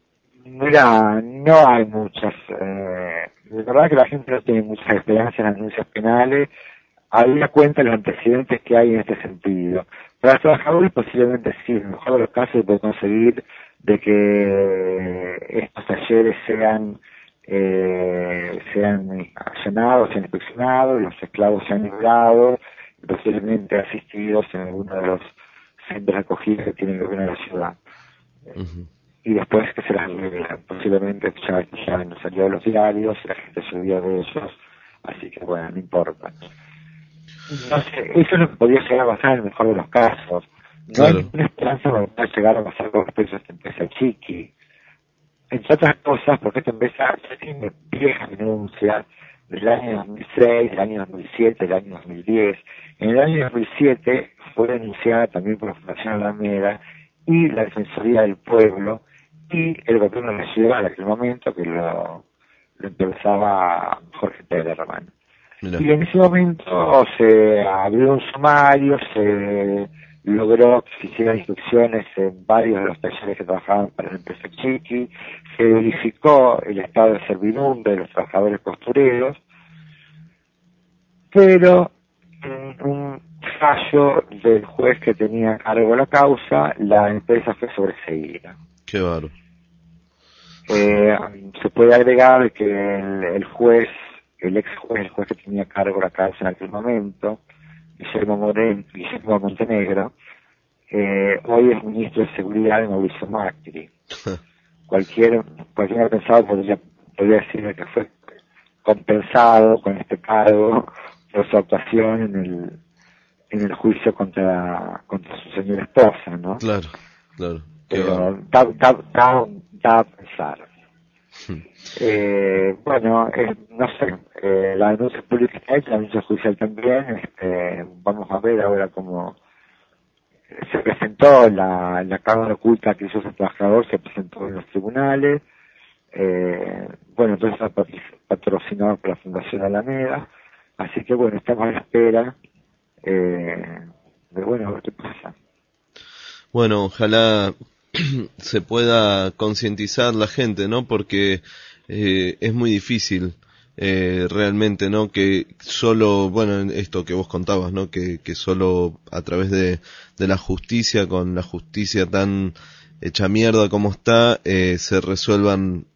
Mira, no hay muchas, eh, de verdad que la gente no tiene muchas esperanzas en las denuncias penales, había cuenta de los antecedentes que hay en este sentido. Para los trabajadores posiblemente sí, en el mejor de los casos se puede conseguir de que estos talleres sean eh, sean accionados, sean inspeccionados, los esclavos sean liberados, posiblemente asistidos en alguno de los centros de acogida que tiene el gobierno de la ciudad. Uh-huh. Y después que se las arreglan. Posiblemente ya, ya no salió de los diarios, la gente se olvidó de ellos, así que bueno, no importa. No sé, eso es lo que podría llegar a pasar en el mejor de los casos. No claro. hay ninguna esperanza de poder llegar a pasar con respecto a esta empresa Chiqui. Entre otras cosas, porque esta empresa ya tiene viejas denuncias del año dos mil seis, del año dos mil siete, del año dos mil diez. En el año dos mil siete fue denunciada también por la Fundación Alameda y la Defensoría del Pueblo y el gobierno de la ciudad en aquel momento, que lo, lo encabezaba Jorge Pederman. Mira. Y en ese momento se abrió un sumario, se logró que se hicieran inspecciones en varios de los talleres que trabajaban para la empresa Chiqui, se verificó el estado de servidumbre de los trabajadores costureros, pero en un fallo del juez que tenía a cargo la causa, la empresa fue sobreseída. Qué bárbaro. Eh, se puede agregar que el, el juez, el ex juez, el juez que tenía a cargo la causa en aquel momento, Guillermo Moreno, Guillermo Montenegro, eh, hoy es ministro de Seguridad de Mauricio Macri. Cualquier, cualquier pensado podría, podría decir que fue compensado con este cargo por su actuación en el en el juicio contra contra su señora esposa, ¿no? Claro, claro. Pero da, da, da, da a pensar. eh, bueno, eh, no sé, eh, la denuncia pública está hecha, la denuncia judicial también, este, vamos a ver ahora cómo se presentó la, la Cámara Oculta que hizo ese trabajador, se presentó en los tribunales, eh, bueno, entonces está patrocinado por la Fundación Alameda, así que bueno, estamos a la espera eh, de bueno, a ver qué pasa. Bueno, ojalá se pueda concientizar la gente, ¿no? Porque eh, es muy difícil eh, realmente, ¿no? Que solo, bueno, esto que vos contabas, ¿no? Que, que solo a través de, de la justicia, con la justicia tan hecha mierda como está, eh, se resuelvan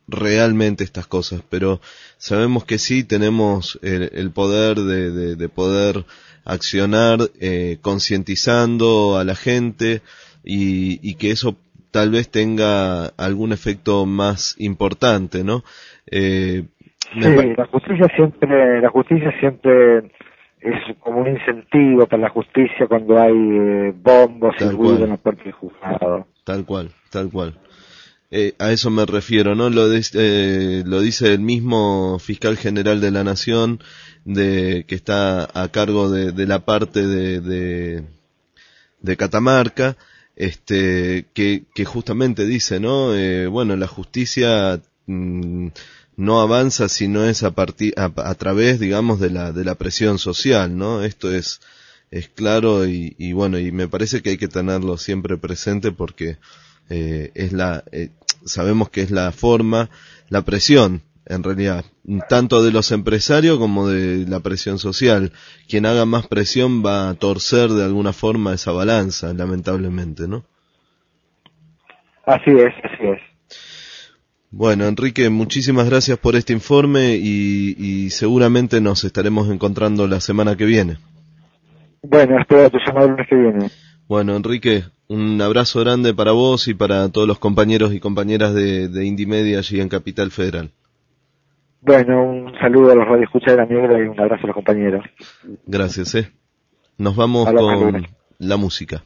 realmente estas cosas, pero sabemos que sí tenemos el, el poder de, de, de poder accionar eh, concientizando a la gente y, y que eso tal vez tenga algún efecto más importante, ¿no? Eh, sí, la justicia siempre, la justicia siempre es como un incentivo para la justicia cuando hay eh, bombos y ruido en la puerta del juzgado. Tal cual, tal cual. Eh, a eso me refiero, ¿no? Lo, de, eh, lo dice el mismo fiscal general de la Nación, de que está a cargo de, de la parte de, de, de Catamarca, este, que, que justamente dice, ¿no? Eh, bueno, la justicia mmm, no avanza si no es a partir, a, a través, digamos, de la, de la presión social, ¿no? Esto es, es claro y, y bueno, y me parece que hay que tenerlo siempre presente porque eh, es la, eh, sabemos que es la forma, la presión, en realidad, tanto de los empresarios como de la presión social. Quien haga más presión va a torcer de alguna forma esa balanza, lamentablemente, ¿no? Así es, así es. Bueno, Enrique, muchísimas gracias por este informe y, y seguramente nos estaremos encontrando la semana que viene. Bueno, espero tu llamado el lunes que viene. Bueno, Enrique, un abrazo grande para vos y para todos los compañeros y compañeras de, de Indimedia allí en Capital Federal. Bueno, un saludo a los radioescuchas de La Negra y un abrazo a los compañeros. Gracias, eh. Nos vamos Hola, con Carlos. la música.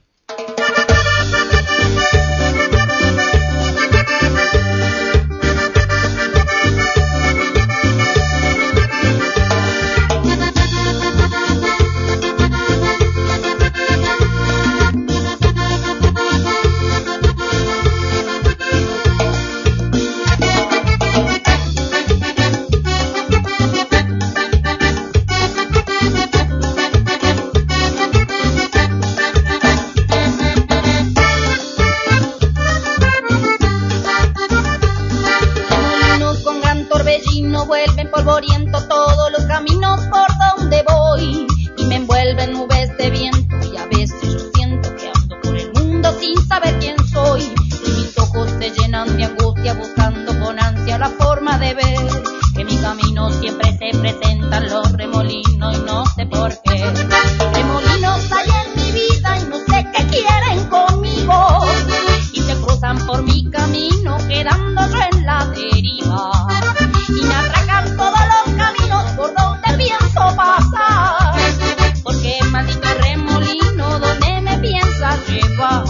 Vuelven polvoriento todos los caminos por donde voy y me envuelven nubes de viento y a veces yo siento que ando por el mundo sin saber quién soy y mis ojos se llenan de angustia buscando con ansia la forma de ver que mi camino siempre se presentan los remolinos y no sé por qué remolinos hay en mi vida y no sé qué quieren conmigo y se cruzan por mi camino quedando yo en la deriva y me atracan todos los caminos por donde pienso pasar porque maldito remolino donde me piensas llevar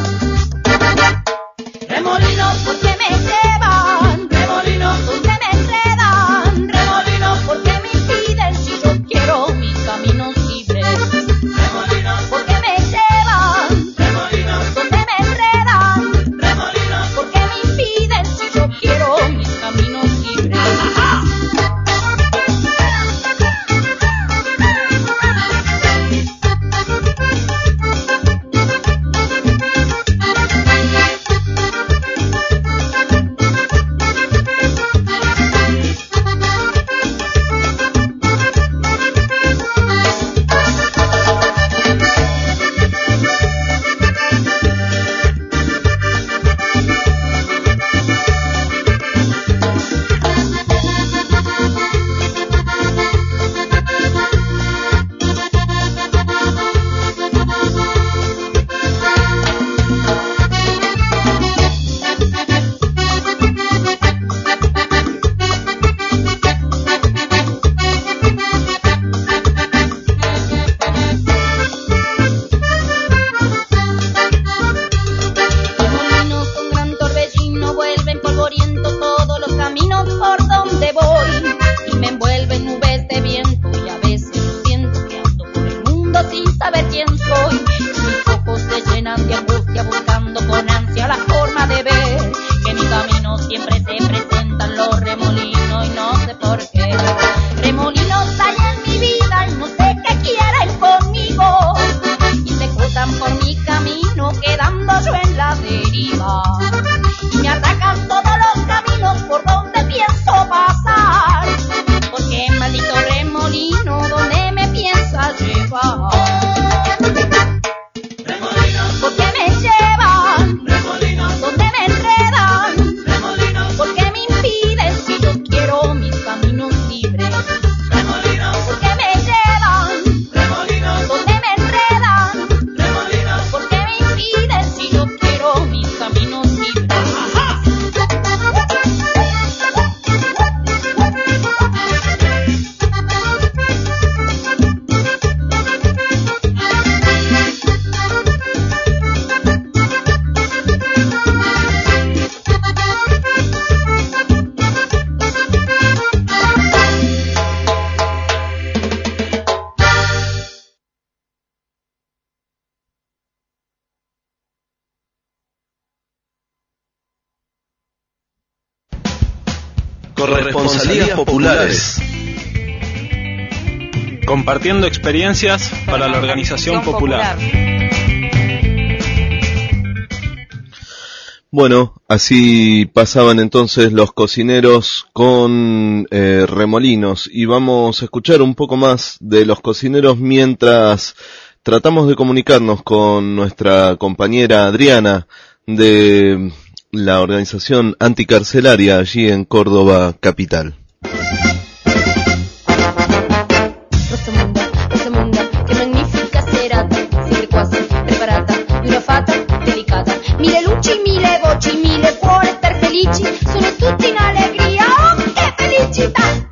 remolinos porque me llevan remolinos donde me enredan remolinos porque me impiden si yo quiero mis caminos libres remolinos porque me llevan remolinos donde me enredan remolinos porque me impiden si yo quiero mis caminos libres. Corresponsalías populares. Compartiendo experiencias para la organización popular. Bueno, así pasaban entonces los cocineros con eh, remolinos, y vamos a escuchar un poco más de los cocineros mientras tratamos de comunicarnos con nuestra compañera Adriana de la organización anticarcelaria allí en Córdoba capital. Rosamunda, Rosamunda, che magnifica serata, sempre quasi preparata, di una fata delicata. Mille luci, mille voci, mille cuori per felici, sono tutti in allegria, oh che felicità!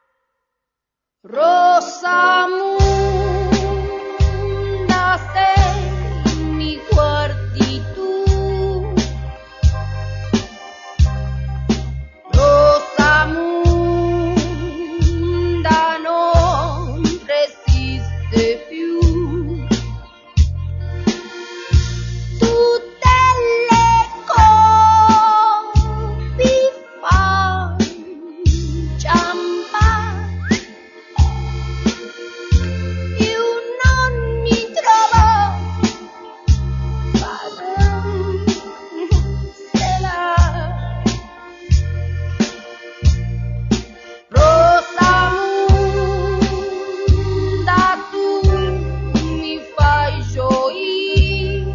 Rosamunda, se mi guardi tu, Rosamunda non resiste più. Tutte le colpi fan ciampare, io non mi trovo farcela. Rosamunda, tu mi fai gioire,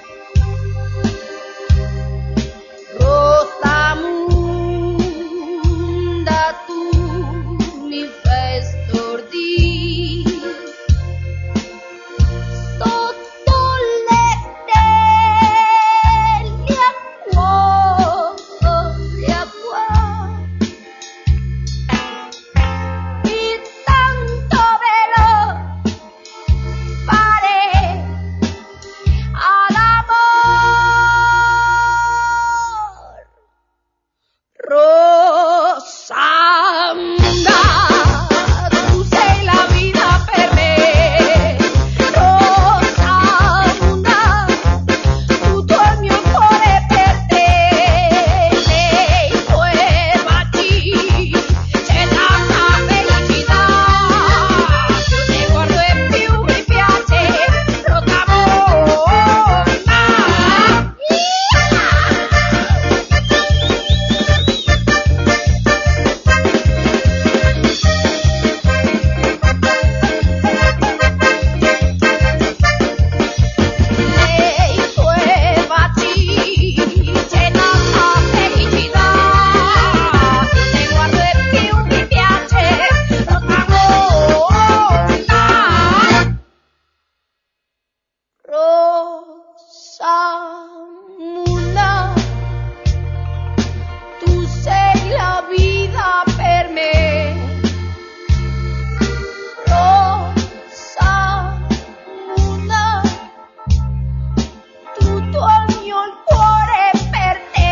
Rosamunda, tu mi fai stordire, sotto le stelle a cuore, a cuore, e tanto veloce fare all'amor. Rosamunda, tu sei la vita per me. Rosamunda, tutto il mio cuore per te. Nei tuoi baci c'è tanta felicità. Ti guardo e più mi piace, Rosamunda. Nei tuoi baci c'è tanta felicità. Ti guardo e più mi piace, Rosamunda. Rosamunda, tu sei la vita per me. Rosamunda, tutto il mio cuore per te.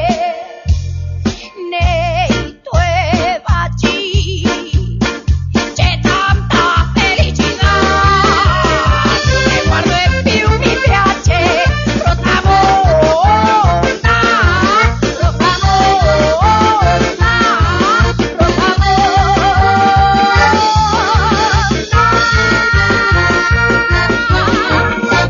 Nei tuoi baci c'è tanta felicità. Ti guardo e più mi piace, Rosamunda. Rosamunda, Rosamunda.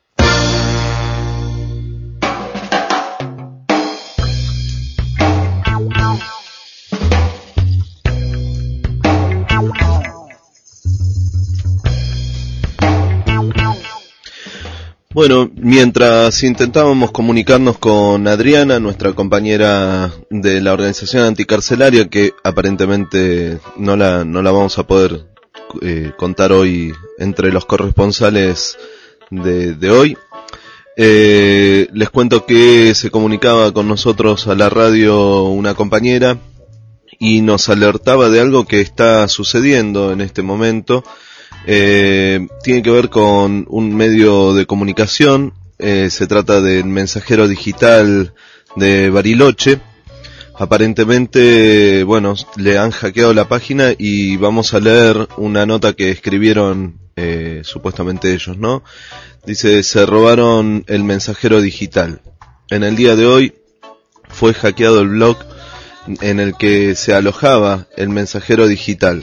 Bueno, mientras intentábamos comunicarnos con Adriana, nuestra compañera de la organización anticarcelaria, que aparentemente no la, no la vamos a poder eh, contar hoy entre los corresponsales de, de hoy, eh, les cuento que se comunicaba con nosotros a la radio una compañera y nos alertaba de algo que está sucediendo en este momento. Eh, tiene que ver con un medio de comunicación, eh, se trata del Mensajero Digital de Bariloche. Aparentemente, bueno, le han hackeado la página y vamos a leer una nota que escribieron eh, supuestamente ellos, ¿no? Dice: se robaron el Mensajero Digital. En el día de hoy fue hackeado el blog en el que se alojaba el mensajero digital.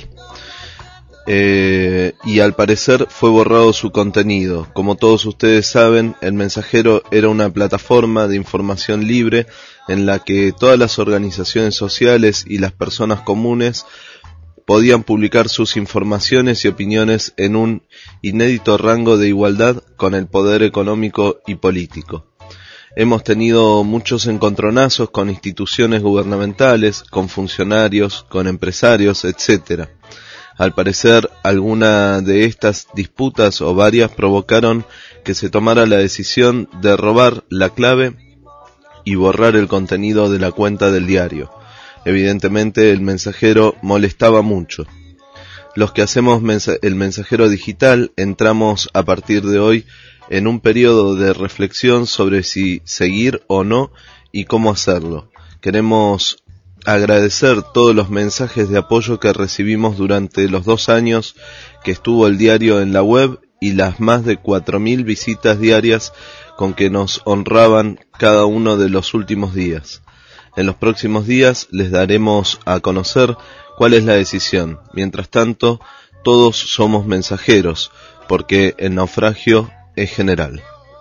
Eh, y al parecer fue borrado su contenido. Como todos ustedes saben, el mensajero era una plataforma de información libre en la que todas las organizaciones sociales y las personas comunes podían publicar sus informaciones y opiniones en un inédito rango de igualdad con el poder económico y político. Hemos tenido muchos encontronazos con instituciones gubernamentales, con funcionarios, con empresarios, etcétera. Al parecer, alguna de estas disputas o varias provocaron que se tomara la decisión de robar la clave y borrar el contenido de la cuenta del diario. Evidentemente, el mensajero molestaba mucho. Los que hacemos mensa- el mensajero digital entramos a partir de hoy en un periodo de reflexión sobre si seguir o no y cómo hacerlo. Queremos agradecer todos los mensajes de apoyo que recibimos durante los dos años que estuvo el diario en la web y las más de cuatro mil visitas diarias con que nos honraban cada uno de los últimos días. En los próximos días les daremos a conocer cuál es la decisión. Mientras tanto, todos somos mensajeros, porque el naufragio es general.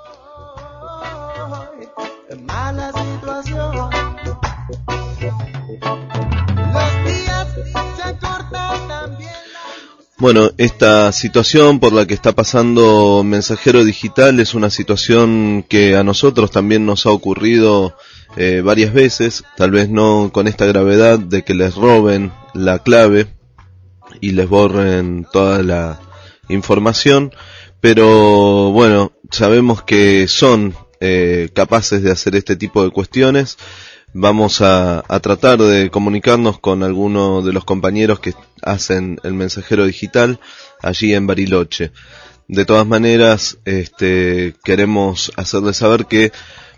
Bueno, esta situación por la que está pasando Mensajero Digital es una situación que a nosotros también nos ha ocurrido eh, varias veces, tal vez no con esta gravedad de que les roben la clave y les borren toda la información, pero bueno, sabemos que son eh, capaces de hacer este tipo de cuestiones. Vamos a, a tratar de comunicarnos con alguno de los compañeros que hacen el Mensajero Digital allí en Bariloche. De todas maneras, este, queremos hacerles saber que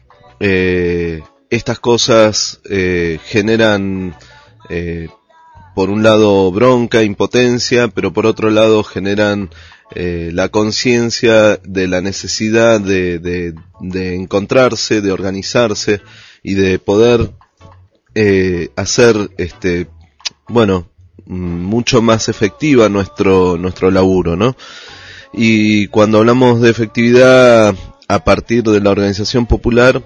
eh, estas cosas eh, generan, eh, por un lado, bronca, impotencia, pero por otro lado generan eh, la conciencia de la necesidad de, de, de encontrarse, de organizarse y de poder eh, hacer, este, bueno, mucho más efectiva nuestro nuestro laburo, ¿no? Y cuando hablamos de efectividad a partir de la organización popular,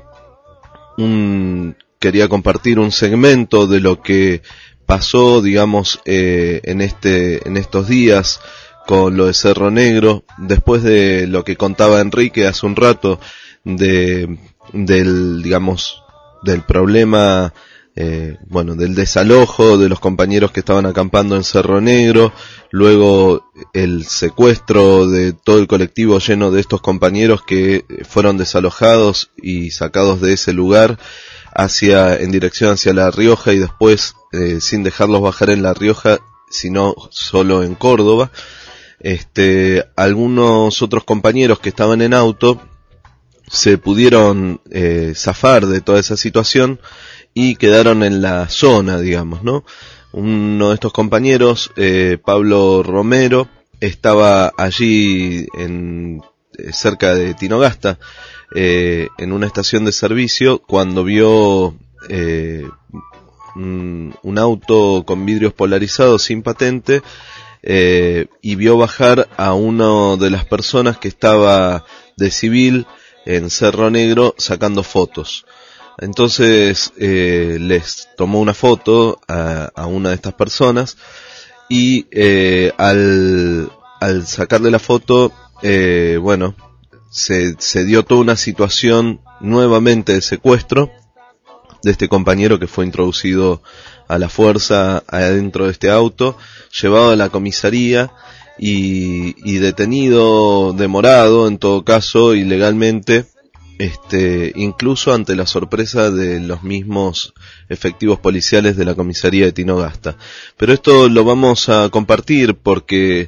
un, quería compartir un segmento de lo que pasó, digamos, eh, en este en estos días con lo de Cerro Negro, después de lo que contaba Enrique hace un rato de del, digamos, del problema, eh, bueno, del desalojo de los compañeros que estaban acampando en Cerro Negro, luego el secuestro de todo el colectivo lleno de estos compañeros que fueron desalojados y sacados de ese lugar hacia, en dirección hacia La Rioja y después, eh, sin dejarlos bajar en La Rioja, sino solo en Córdoba. Este, algunos otros compañeros que estaban en auto se pudieron eh, zafar de toda esa situación y quedaron en la zona, digamos, ¿no? Uno de estos compañeros, eh, Pablo Romero, estaba allí en eh, cerca de Tinogasta, eh, en una estación de servicio, cuando vio eh, un, un auto con vidrios polarizados sin patente, eh, y vio bajar a una de las personas que estaba de civil en Cerro Negro sacando fotos. Entonces eh, les tomó una foto a, a una de estas personas y eh, al, al sacarle la foto, eh, bueno, se, se dio toda una situación nuevamente de secuestro de este compañero que fue introducido a la fuerza adentro de este auto, llevado a la comisaría y, y detenido, demorado en todo caso, ilegalmente, este, incluso ante la sorpresa de los mismos efectivos policiales de la comisaría de Tinogasta. Pero esto lo vamos a compartir porque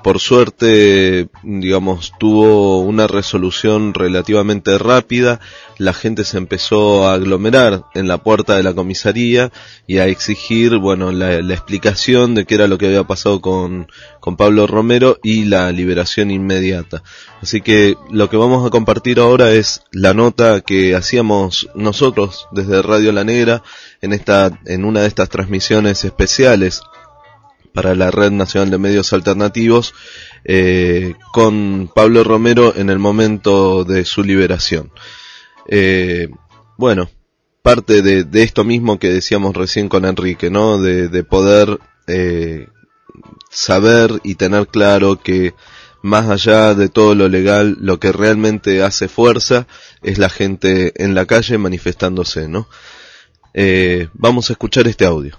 por suerte, digamos, tuvo una resolución relativamente rápida. La gente se empezó a aglomerar en la puerta de la comisaría y a exigir, bueno, la, la explicación de qué era lo que había pasado con, con Pablo Romero y la liberación inmediata. Así que lo que vamos a compartir ahora es la nota que hacíamos nosotros desde Radio La Negra en esta, en una de estas transmisiones especiales para la Red Nacional de Medios Alternativos, eh, con Pablo Romero en el momento de su liberación. Eh, bueno, parte de, de esto mismo que decíamos recién con Enrique, ¿no? De, de poder eh, saber y tener claro que más allá de todo lo legal, lo que realmente hace fuerza es la gente en la calle manifestándose, ¿no? Eh, vamos a escuchar este audio.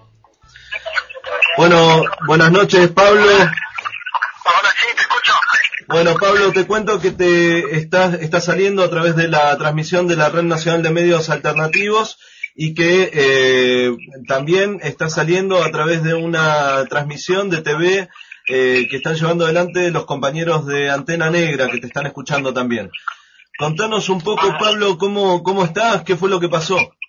Bueno, buenas noches, Pablo. Ahora sí, te escucho. Bueno, Pablo, te cuento que te estás, estás saliendo a través de la transmisión de la Red Nacional de Medios Alternativos y que eh, también estás saliendo a través de una transmisión de T V eh, que están llevando adelante los compañeros de Antena Negra que te están escuchando también. Contanos un poco, Pablo, cómo, cómo estás, qué fue lo que pasó. Bueno,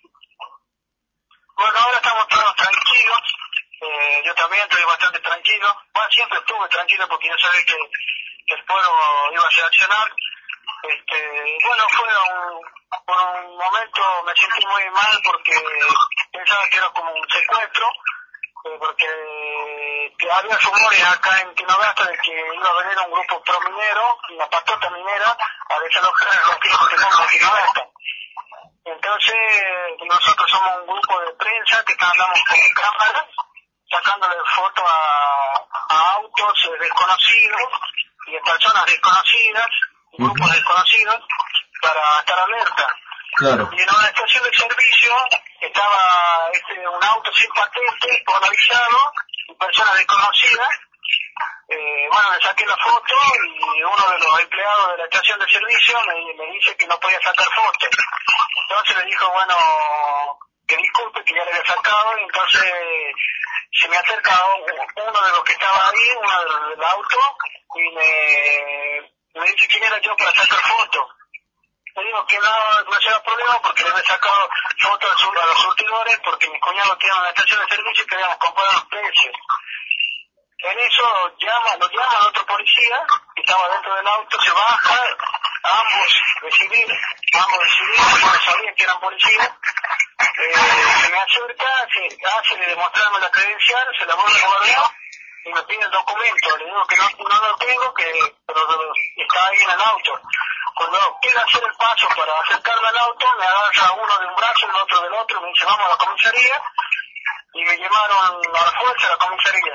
ahora estamos todos tranquilos. Eh, yo también estoy bastante tranquilo. Bueno, siempre estuve tranquilo porque yo sabía que, que el pueblo iba a reaccionar. Este, bueno, fue un, por un momento me sentí muy mal porque pensaba que era como un secuestro, eh, porque que había rumores acá en Tinogasta de que iba a venir un grupo prominero, una patota minera, a desalojar los pisos que tenemos en Tinogasta. Entonces, nosotros somos un grupo de prensa que andamos con cámaras sacándole fotos a, a autos desconocidos y a personas desconocidas, grupos uh-huh. desconocidos, para estar alerta. Claro. Y en una estación de servicio estaba este, un auto sin patente, polarizado, y personas desconocidas. Eh, bueno, le saqué la foto y uno de los empleados de la estación de servicio me, me dice que no podía sacar fotos. Entonces le dijo, bueno, que disculpe, que ya le había sacado, y entonces se me acerca uno de los que estaba ahí, uno del, del auto, y me, me dice quién era yo para sacar fotos. Le digo que no, no sea problema porque le había sacado fotos a los surtidores porque mis cuñados tienen una estación de servicio y queríamos comparar los precios. En eso llama, lo llama otro policía que estaba dentro del auto, se baja, ambos de civil, ambos de civil, no sabían que eran policías. Eh, se me acerca, se hace de demostrarme la credencial, se la vuelve a guardar y me pide el documento. Le digo que no, no lo tengo, que pero está ahí en el auto. Cuando quiere hacer el paso para acercarme al auto, me agarra uno de un brazo, el otro del otro, y me dice vamos a la comisaría, y me llamaron a la fuerza a la comisaría.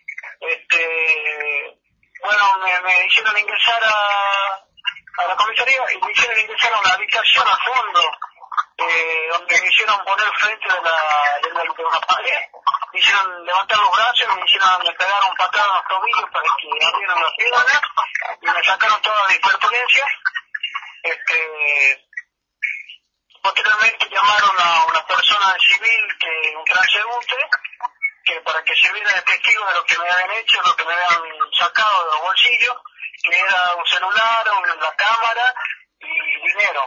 Este, bueno, me, me hicieron ingresar a, a la comisaría y me hicieron ingresar a una habitación a fondo, eh, donde me hicieron poner frente de, la, de, la, de una pared, me hicieron levantar los brazos, me hicieron me pegaron patadas en los tobillos para que abrieran las piernas y me sacaron todas las pertenencias. Este, posteriormente llamaron a una persona civil, que un transeúnte, que para que sirviera de testigo de lo que me habían hecho, lo que me habían sacado de los bolsillos, que era un celular, una cámara y dinero.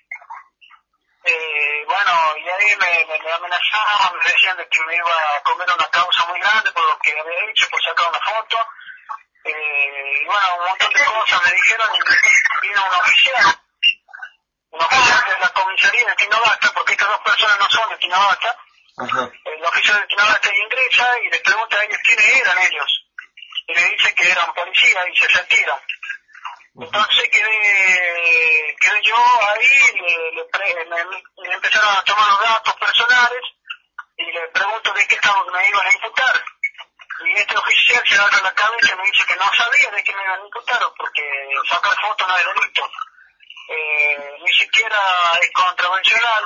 Eh, bueno, y ahí me, me, me amenazaban, me decían de que me iba a comer una causa muy grande por lo que había hecho, por sacar una foto. Eh, y bueno, un montón de cosas me dijeron, y vino un oficial, un oficial de la comisaría de Tinogasta, porque estas dos personas no son de Tinogasta. Ajá. El oficial de Tinogasta ingresa y les pregunta a ellos quiénes eran ellos. Y le dice que eran policías y se retiran. Entonces quedé, quedé yo ahí, le, le, pre, me, me empezaron a tomar los datos personales y le pregunto de qué estado me iban a imputar. Y este oficial se agarra la cabeza y me dice que no sabía de qué me iban a imputar porque sacar fotos no es delito. Eh, ni siquiera es contravencional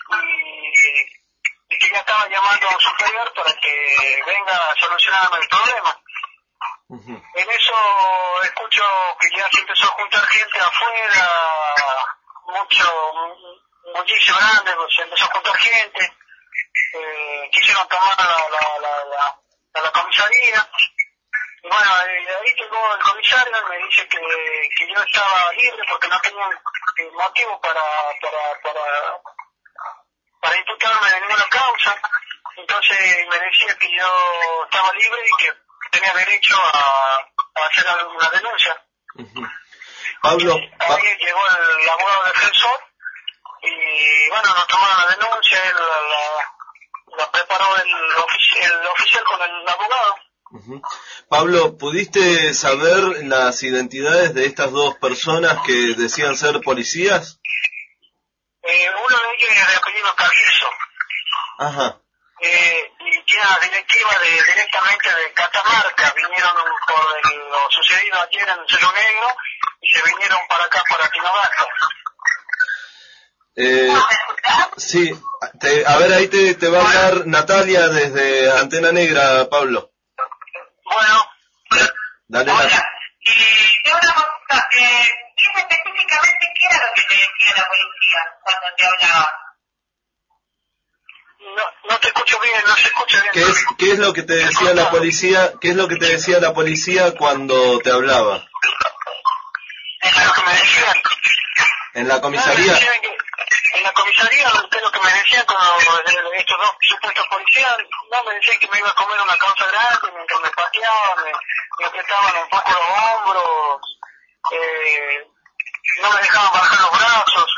y, y que ya estaba llamando a un superior para que venga a solucionarme el problema. Uh-huh. En eso escucho que ya se empezó a juntar gente afuera, mucho, muchísimo grande, se empezó a juntar gente, eh, quisieron tomar la, la, la, la, a la comisaría, Bueno, eh, ahí llegó el comisario y me dice que, que yo estaba libre porque no tenía eh, motivo para, para, para, para imputarme de ninguna causa. Entonces me decía que yo estaba libre y que tenía derecho a, a hacer alguna denuncia. Uh-huh. Pablo, ahí pa- llegó el abogado defensor y bueno, nos tomaron la denuncia, él la, la, la preparó el, ofici- el oficial con el abogado. Uh-huh. Pablo, ¿pudiste saber las identidades de estas dos personas que decían ser policías? Eh, uno de ellos es de apellido Carrizo. Ajá. Eh, y tiene la directiva de, directamente de Catamarca, vinieron por el, lo sucedido ayer en Cerro Negro y se vinieron para acá, para Tinogasta. Eh, sí, te, a ver, ahí te, te va a hablar Natalia desde Antena Negra, Pablo. Bueno. Dale, Hola. Natalia. Y yo una pregunta, eh, dime específicamente qué era lo que te decía la policía cuando te hablaba. No, no te escucho bien, no se escucha bien. ¿Qué es, qué es lo que te decía la policía? ¿Qué es lo que te decía la policía cuando te hablaba? Es lo que me decían. ¿En la comisaría? No, me decían que, en la comisaría, usted lo que me decían con estos dos supuestos policías, no, me decían que me iba a comer una causa grande mientras me pateaban, me, me apretaban un poco los hombros, eh, no me dejaban bajar los brazos,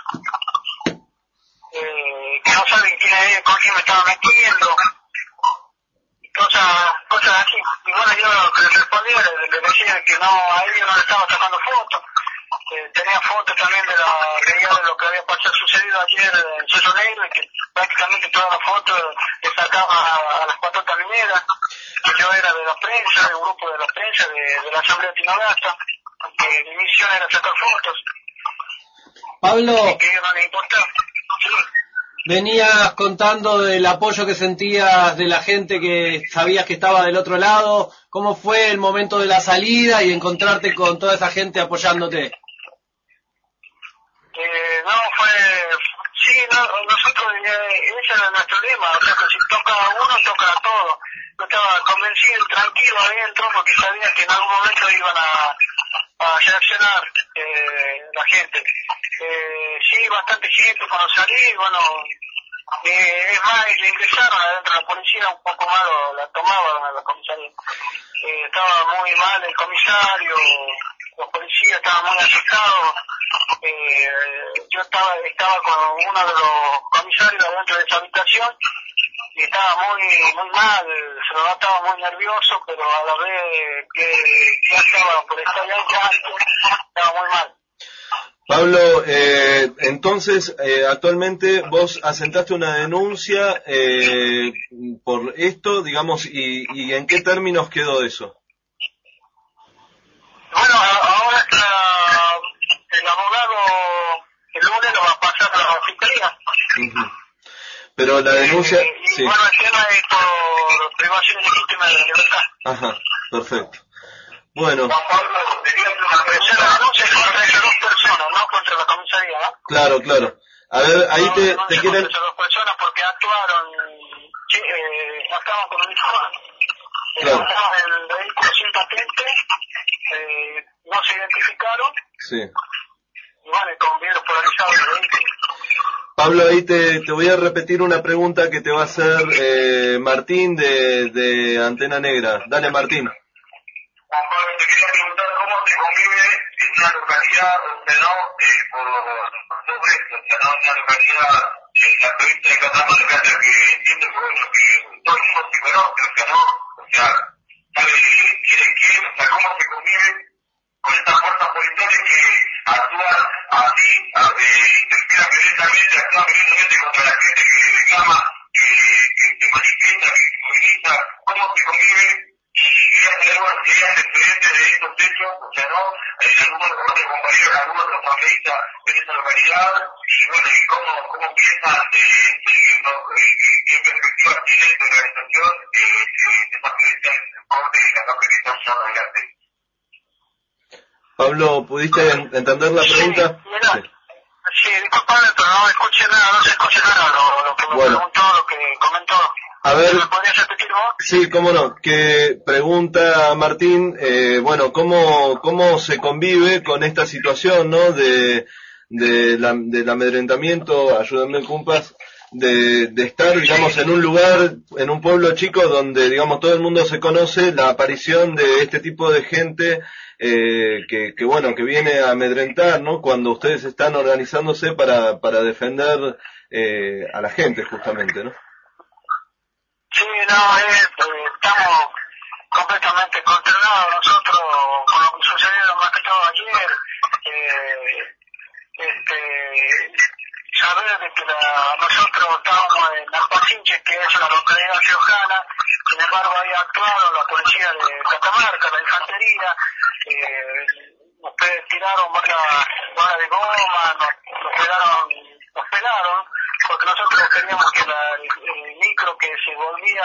eh, que no saben quién es, con quién me estaba metiendo, cosas, cosas así. Y bueno, yo lo que les respondía, le, le decía que no, a ellos no le estaba sacando fotos. Eh, tenía fotos también de la de, de lo que había pasado sucedido ayer en Cerro Negro y que prácticamente todas las fotos le sacaba a, a las patotas mineras, que yo era de la prensa, del grupo de la prensa de, de la Asamblea Tinogasta, que mi misión era sacar fotos. Pablo, y que a ellos no les importaba. Sí. venías contando del apoyo que sentías de la gente que sabías que estaba del otro lado. ¿Cómo fue el momento de la salida y encontrarte con toda esa gente apoyándote? Eh, no, fue... Sí, no, nosotros, eh, ese era nuestro lema, o sea que si toca a uno, toca a todos. Yo estaba convencido y tranquilo adentro porque sabía que en algún momento iban a, a reaccionar eh, la gente. Eh, sí, bastante gente cuando salí, bueno, eh, es más, le ingresaron adentro de la policía, un poco malo, la tomaban a la comisaría. Eh, estaba muy mal el comisario, los policías estaban muy asustados. Eh, yo estaba estaba con uno de los comisarios dentro de esa habitación y estaba muy muy mal, se lo notaba muy nervioso, pero a la vez que ya estaba por estar ya estaba muy mal. Pablo, eh, entonces, eh, actualmente vos asentaste una denuncia eh, por esto, digamos, y, y ¿en qué términos quedó eso? Bueno, ahora está el abogado, el lunes lo va a pasar a la fiscalía. Uh-huh. Pero la denuncia... Eh, y sí. bueno, el tema es por privación legítima de la libertad. Ajá, perfecto. Bueno. Juan Pablo, la denuncia es contra esas dos personas, no contra la comisaría, ¿no? Claro, claro. A ver, ahí no, te, no te quieren... esas dos personas porque actuaron, eh, actuaban con uniforme. Claro. Estaban en el vehículo sin patente, eh, no se identificaron. Sí. Y bueno, con vidrios polarizados el vehículo. Pablo, ahí te, te voy a repetir una pregunta que te va a hacer eh, Martín de, de Antena Negra. Dale, Martín. Juan Pablo, te quería preguntar cómo se convive en una localidad donde no, eh, por todo esto, o sea, no una localidad en la provincia de Catamarca, en la que entiendo que bueno, que todo el mundo se conoce, o sea, no, o sea, sabe quién es quién, o sea, cómo se convive con estas fuerzas policiales que actúan así, interfieren violentamente, actúan violentamente contra la gente que reclama, que, que se manifiesta, que se moviliza, cómo se convive. Y quería tener unos días diferentes de estos hechos, o sea, ¿no? En algunos otros compañeros, algunos otros asambleístas en esa localidad, y bueno, y cómo, cómo piensan, eh, ¿no? qué perspectivas tienen de organización de estas violencias en el corte y la capa que están llevando adelante. Pablo, ¿pudiste en- entender la pregunta? Sí, mira, sí. Sí, disculpame, pero no escuché nada, no se escuché nada lo, lo que me bueno. preguntó, lo que comentó. A ver, ¿Me podrías repetir vos? sí, cómo no, que pregunta Martín, eh, bueno, ¿cómo, cómo se convive con esta situación, ¿no? De, de la, del amedrentamiento, ayúdenme, compas, de, de estar, digamos, en un lugar, en un pueblo chico donde, digamos, todo el mundo se conoce, la aparición de este tipo de gente, eh, que, que bueno, que viene a amedrentar, ¿no? Cuando ustedes están organizándose para, para defender, eh, a la gente, justamente, ¿no? Sí, no, es, eh, estamos completamente consternados nosotros con lo que sucedió más que todo ayer. Eh, este, saber de que la, nosotros estábamos en Alpachinche, que es una localidad riojana, sin embargo ahí actuaron la policía de Catamarca, la infantería, eh, ustedes tiraron varias balas de goma, nos, nos pegaron, nos pegaron, porque nosotros queríamos que la, el, el micro que se volvía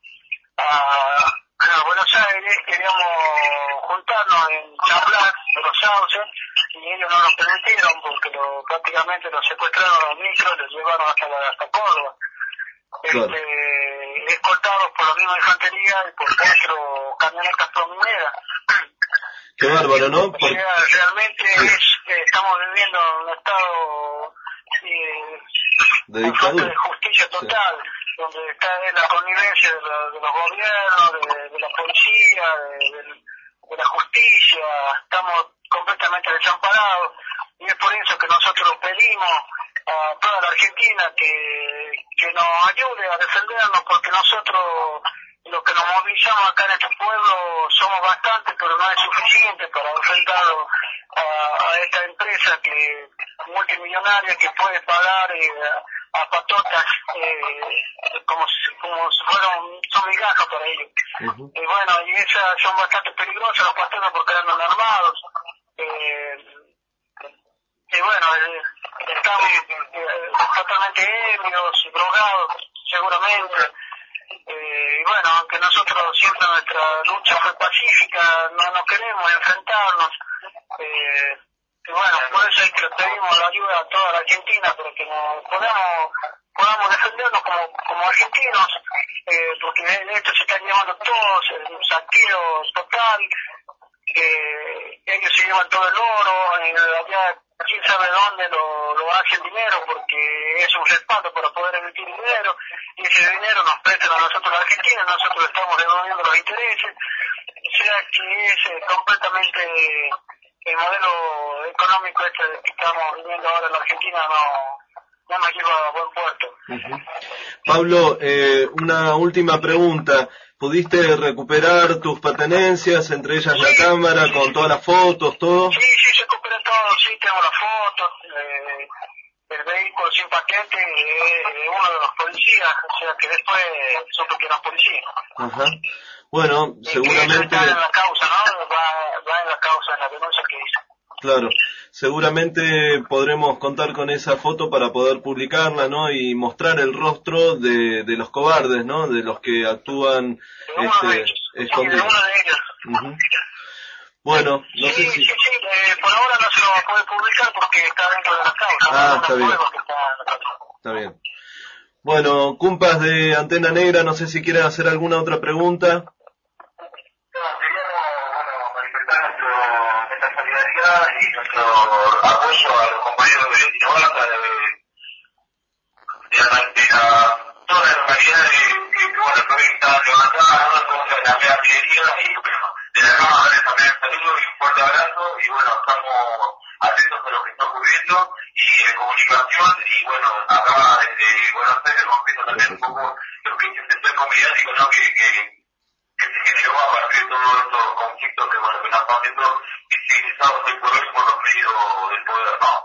a, a Buenos Aires, queríamos juntarnos en San Blas de los Sauces, y ellos no nos permitieron porque lo, prácticamente nos secuestraron los micros y los llevaron hasta, la, hasta Córdoba. Claro. Este, escoltados por la misma infantería y por cuatro camionetas promineras. Qué bárbaro, ¿no? Por... O sea, realmente es, eh, estamos viviendo en un estado eh, de de falta dictadura. de justicia total, sí. Donde está la connivencia de, la, de los gobiernos, de, de la policía, de, de, de la justicia, estamos completamente desamparados, y es por eso que nosotros pedimos a toda la Argentina que, que nos ayude a defendernos, porque nosotros los que nos movilizamos acá en este pueblo somos bastantes, pero no es suficiente para enfrentar a, a esta empresa que multimillonaria que puede pagar eh, a, a patotas eh, como, si, como si fueran, son migajas para ellos. Uh-huh. Y bueno, y esas son bastante peligrosas las patotas porque andan armados. Eh, y bueno, eh, están eh, totalmente ebrios, drogados, seguramente. Eh, y bueno, aunque nosotros siempre nuestra lucha fue pacífica, no nos queremos enfrentarnos. Eh, y bueno, por eso es que pedimos la ayuda a toda la Argentina para que nos podamos, podamos defendernos como, como argentinos, eh, porque de esto se están llevando todos, un saqueo total. Que ellos se llevan todo el oro, eh, allá quién sabe dónde lo, lo hacen dinero, porque es un respaldo para poder emitir dinero, y ese dinero nos prestan a nosotros la Argentina, nosotros estamos devolviendo los intereses, o sea que es eh, completamente el modelo económico este que estamos viviendo ahora en la Argentina no, no nos lleva a buen puerto. Uh-huh. Pablo, eh, una última pregunta. ¿Pudiste recuperar tus pertenencias, entre ellas sí, la cámara, sí, con sí. todas las fotos, todo? Sí, sí, se recuperó todo, sí, tengo las fotos, eh, el vehículo sin patente es eh, uno de los policías, o sea que después supe que era policía. Ajá. Bueno, y seguramente... va en la causa, ¿no? Va, va en la causa, en la denuncia que hizo. Claro, seguramente podremos contar con esa foto para poder publicarla, ¿no? Y mostrar el rostro de, de los cobardes, ¿no? De los que actúan este, escondidos. Sí, de uno de ellos. Uh-huh. Bueno, no sí, sé si... Sí, sí, eh, por ahora no se lo va a poder publicar porque está dentro de la causa. Ah, ¿no? está bien. Está, está bien. Bueno, cumpas de Antena Negra, no sé si quieren hacer alguna otra pregunta. Y nuestro apoyo a los compañeros de Tinobaca, de, de, de la, todas las localidades que, bueno, que están levantadas, ¿no? Como la mega minería, y bueno, de la cama darles también un saludo y un fuerte abrazo, y bueno, estamos atentos a lo que está ocurriendo, y en comunicación, y bueno, acá desde Buenos Aires hemos visto también un poco lo que es el cerco mediático, ¿no? Que, que, que se generó a partir de todos estos conflictos que, bueno, que nos están viendo civilizados hoy por hoy por los medios del poder, ¿no?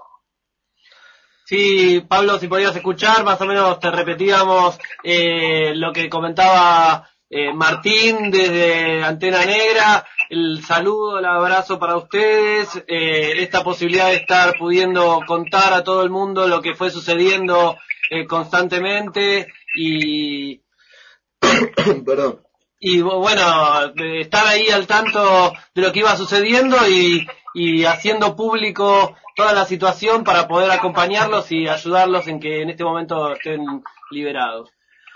Sí, Pablo, si podías escuchar, más o menos te repetíamos eh, lo que comentaba eh, Martín desde Antena Negra, el saludo, el abrazo para ustedes, eh, esta posibilidad de estar pudiendo contar a todo el mundo lo que fue sucediendo eh, constantemente y... Perdón. y bueno, estar ahí al tanto de lo que iba sucediendo y, y haciendo público toda la situación para poder acompañarlos y ayudarlos en que en este momento estén liberados.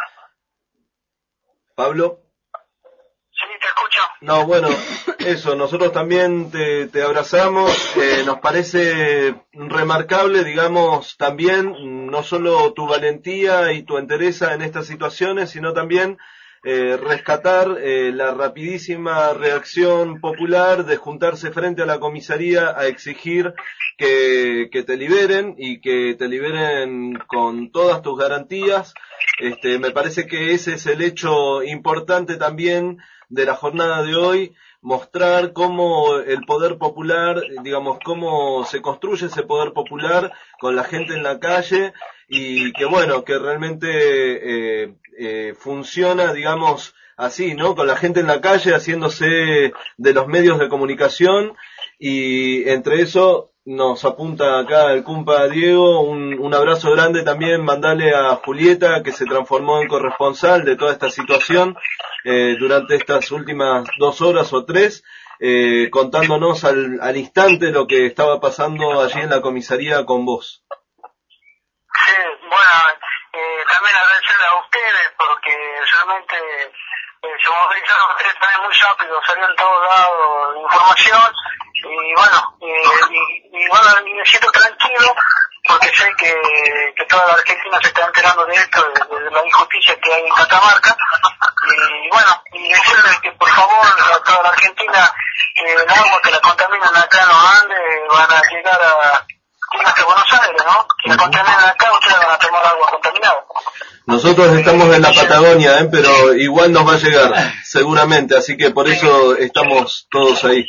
Pablo. Sí, te escucho. No, bueno, eso, nosotros también te, te abrazamos, eh, nos parece remarcable, digamos, también, no solo tu valentía y tu entereza en estas situaciones, sino también eh, rescatar eh, la rapidísima reacción popular de juntarse frente a la comisaría a exigir que, que te liberen y que te liberen con todas tus garantías. Este, me parece que ese es el hecho importante también de la jornada de hoy, mostrar cómo el poder popular, digamos, cómo se construye ese poder popular con la gente en la calle y que bueno, que realmente eh, eh, funciona, digamos, así, ¿no? Con la gente en la calle haciéndose de los medios de comunicación y entre eso nos apunta acá el cumpa Diego, un, un abrazo grande también, mandale a Julieta que se transformó en corresponsal de toda esta situación eh, durante estas últimas dos horas o tres, eh, contándonos al, al instante lo que estaba pasando allí en la comisaría con vos. Sí, bueno, eh, también agradecerle a ustedes porque realmente eh, se movilizaron ustedes también muy rápido, salió en todos lados información. Y bueno, eh, y, y bueno, y me siento tranquilo porque sé que, que toda la Argentina se está enterando de esto, de, de la injusticia que hay en Catamarca. Y bueno, y decirles que por favor a toda la Argentina, que el agua que la contaminan acá en los Andes van a llegar a, hasta Buenos Aires, ¿no? Que la contaminan acá, ustedes van a tomar agua contaminada. Nosotros estamos en la Patagonia, ¿eh? Pero igual nos va a llegar, seguramente, así que por eso estamos todos ahí.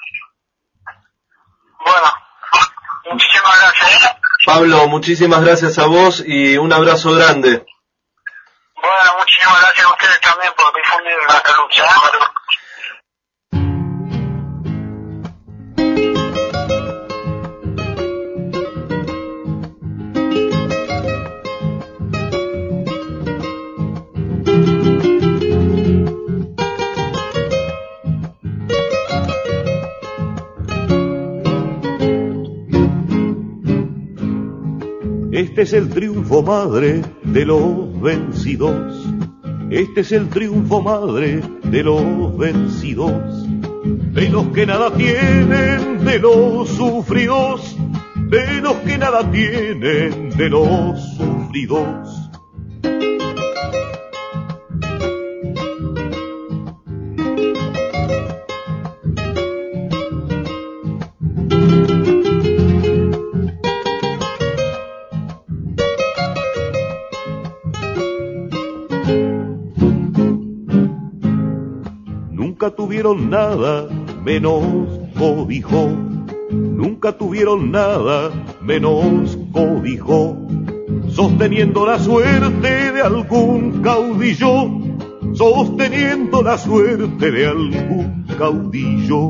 Bueno, muchísimas gracias. Pablo, muchísimas gracias a vos y un abrazo grande. Bueno, muchísimas gracias a ustedes también por difundir nuestra lucha. Este es el triunfo, madre, de los vencidos. Este es el triunfo, madre, de los vencidos. De los que nada tienen, de los sufridos. De los que nada tienen, de los sufridos. Nunca tuvieron nada menos cobijo, nunca tuvieron nada menos cobijo, sosteniendo la suerte de algún caudillo, sosteniendo la suerte de algún caudillo.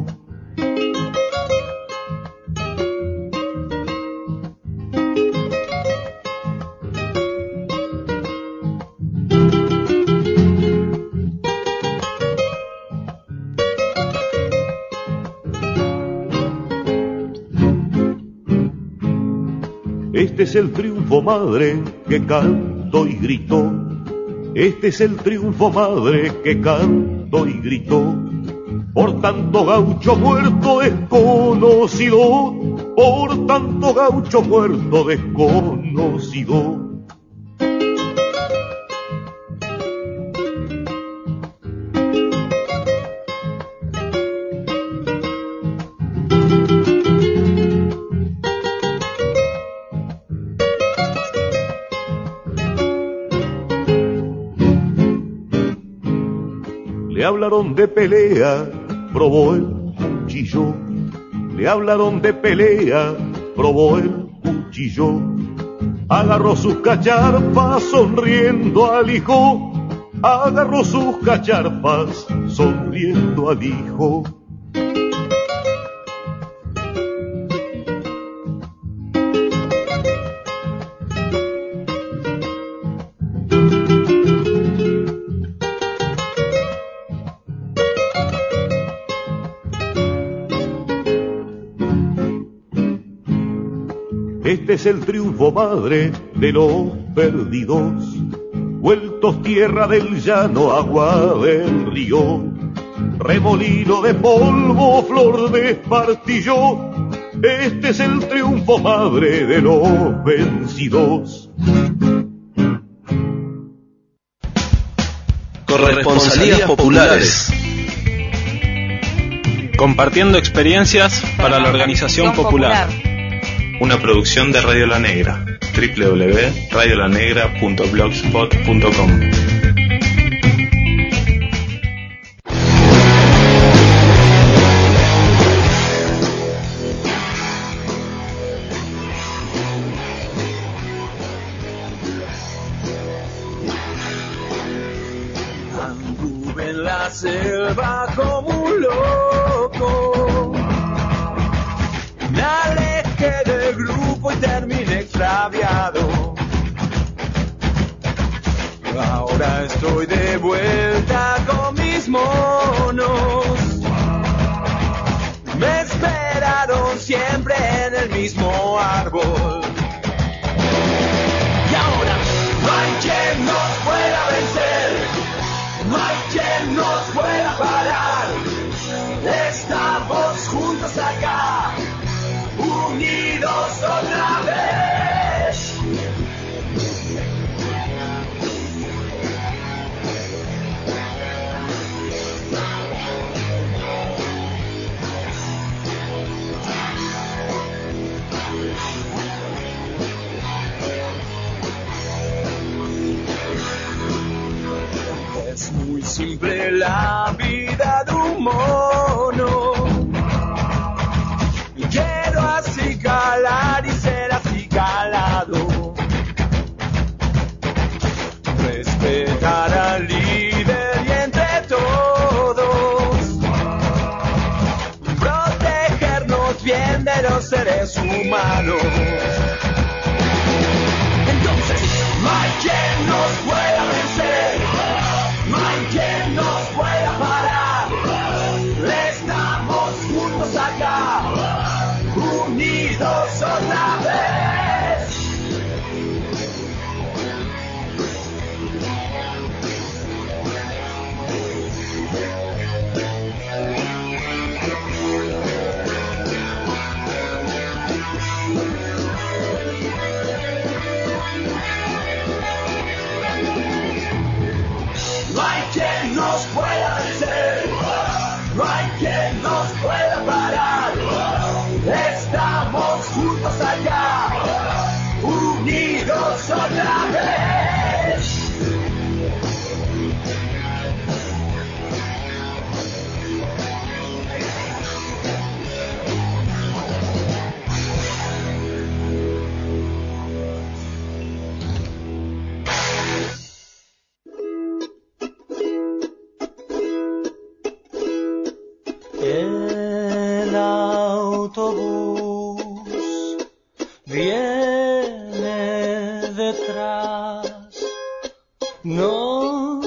Este es el triunfo, madre, que canto y grito. Este es el triunfo, madre, que canto y grito. Por tanto gaucho muerto desconocido, por tanto gaucho muerto desconocido. Le hablaron de pelea, probó el cuchillo. Le hablaron de pelea, probó el cuchillo. Agarró sus cacharpas sonriendo al hijo. Agarró sus cacharpas sonriendo al hijo. es el triunfo, madre, de los perdidos, vueltos tierra del llano, agua del río, remolino de polvo, flor de espartillo. Este es el triunfo, madre, de los vencidos. Corresponsalías populares. Compartiendo experiencias para la organización popular. Una producción de Radio La Negra. doble u doble u doble u punto radio la negra punto blogspot punto com. Anduve en la selva como un loco, me alejé del grupo y terminé extraviado. Ahora estoy de vuelta con mis monos, me esperaron siempre en el mismo árbol. Y ahora no hay quien nos pueda vencer, no hay quien nos pueda parar. Estamos juntos acá, unidos otra vez. Es muy simple la vida de un mono. Quiero acicalar y ser acicalado. Respetar al líder y entre todos protegernos bien de los seres humanos. Entonces, no hay quien nos pueda vencer, no hay quien nos pueda parar. Estamos juntos acá, unidos otra vez. No hay quien nos pueda vencer, no hay quien nos pueda parar. Estamos juntos acá, unidos otra vez. El autobús viene detrás, no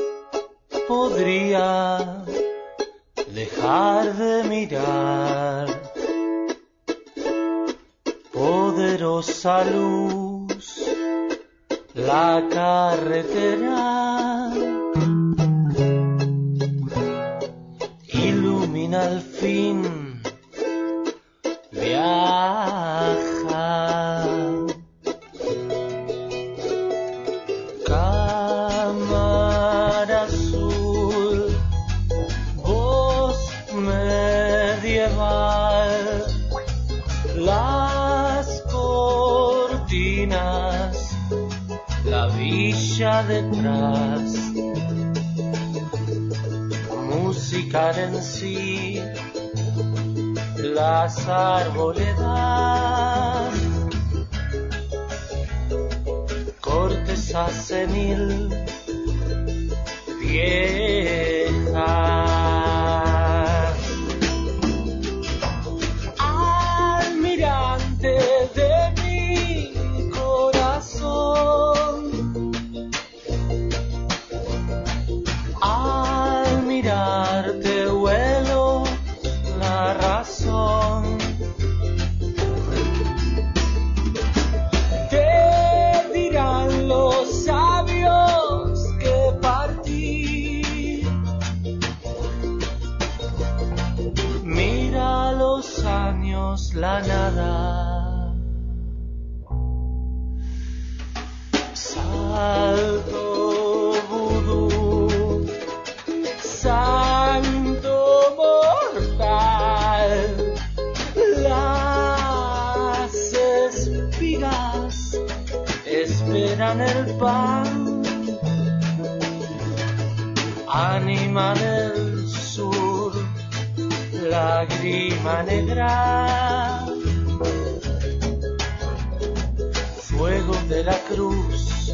podría dejar de mirar. Poderosa luz, la carretera ilumina al fin, viaja. Cámara azul, voz medieval, las cortinas, la villa detrás. Musical en sí, las arboledas, corteza senil, vieja. Almirante de mi corazón, al mirarte vuelo la razón. esperan el pan. Ánima del sur, lágrima negra, fuego de la cruz,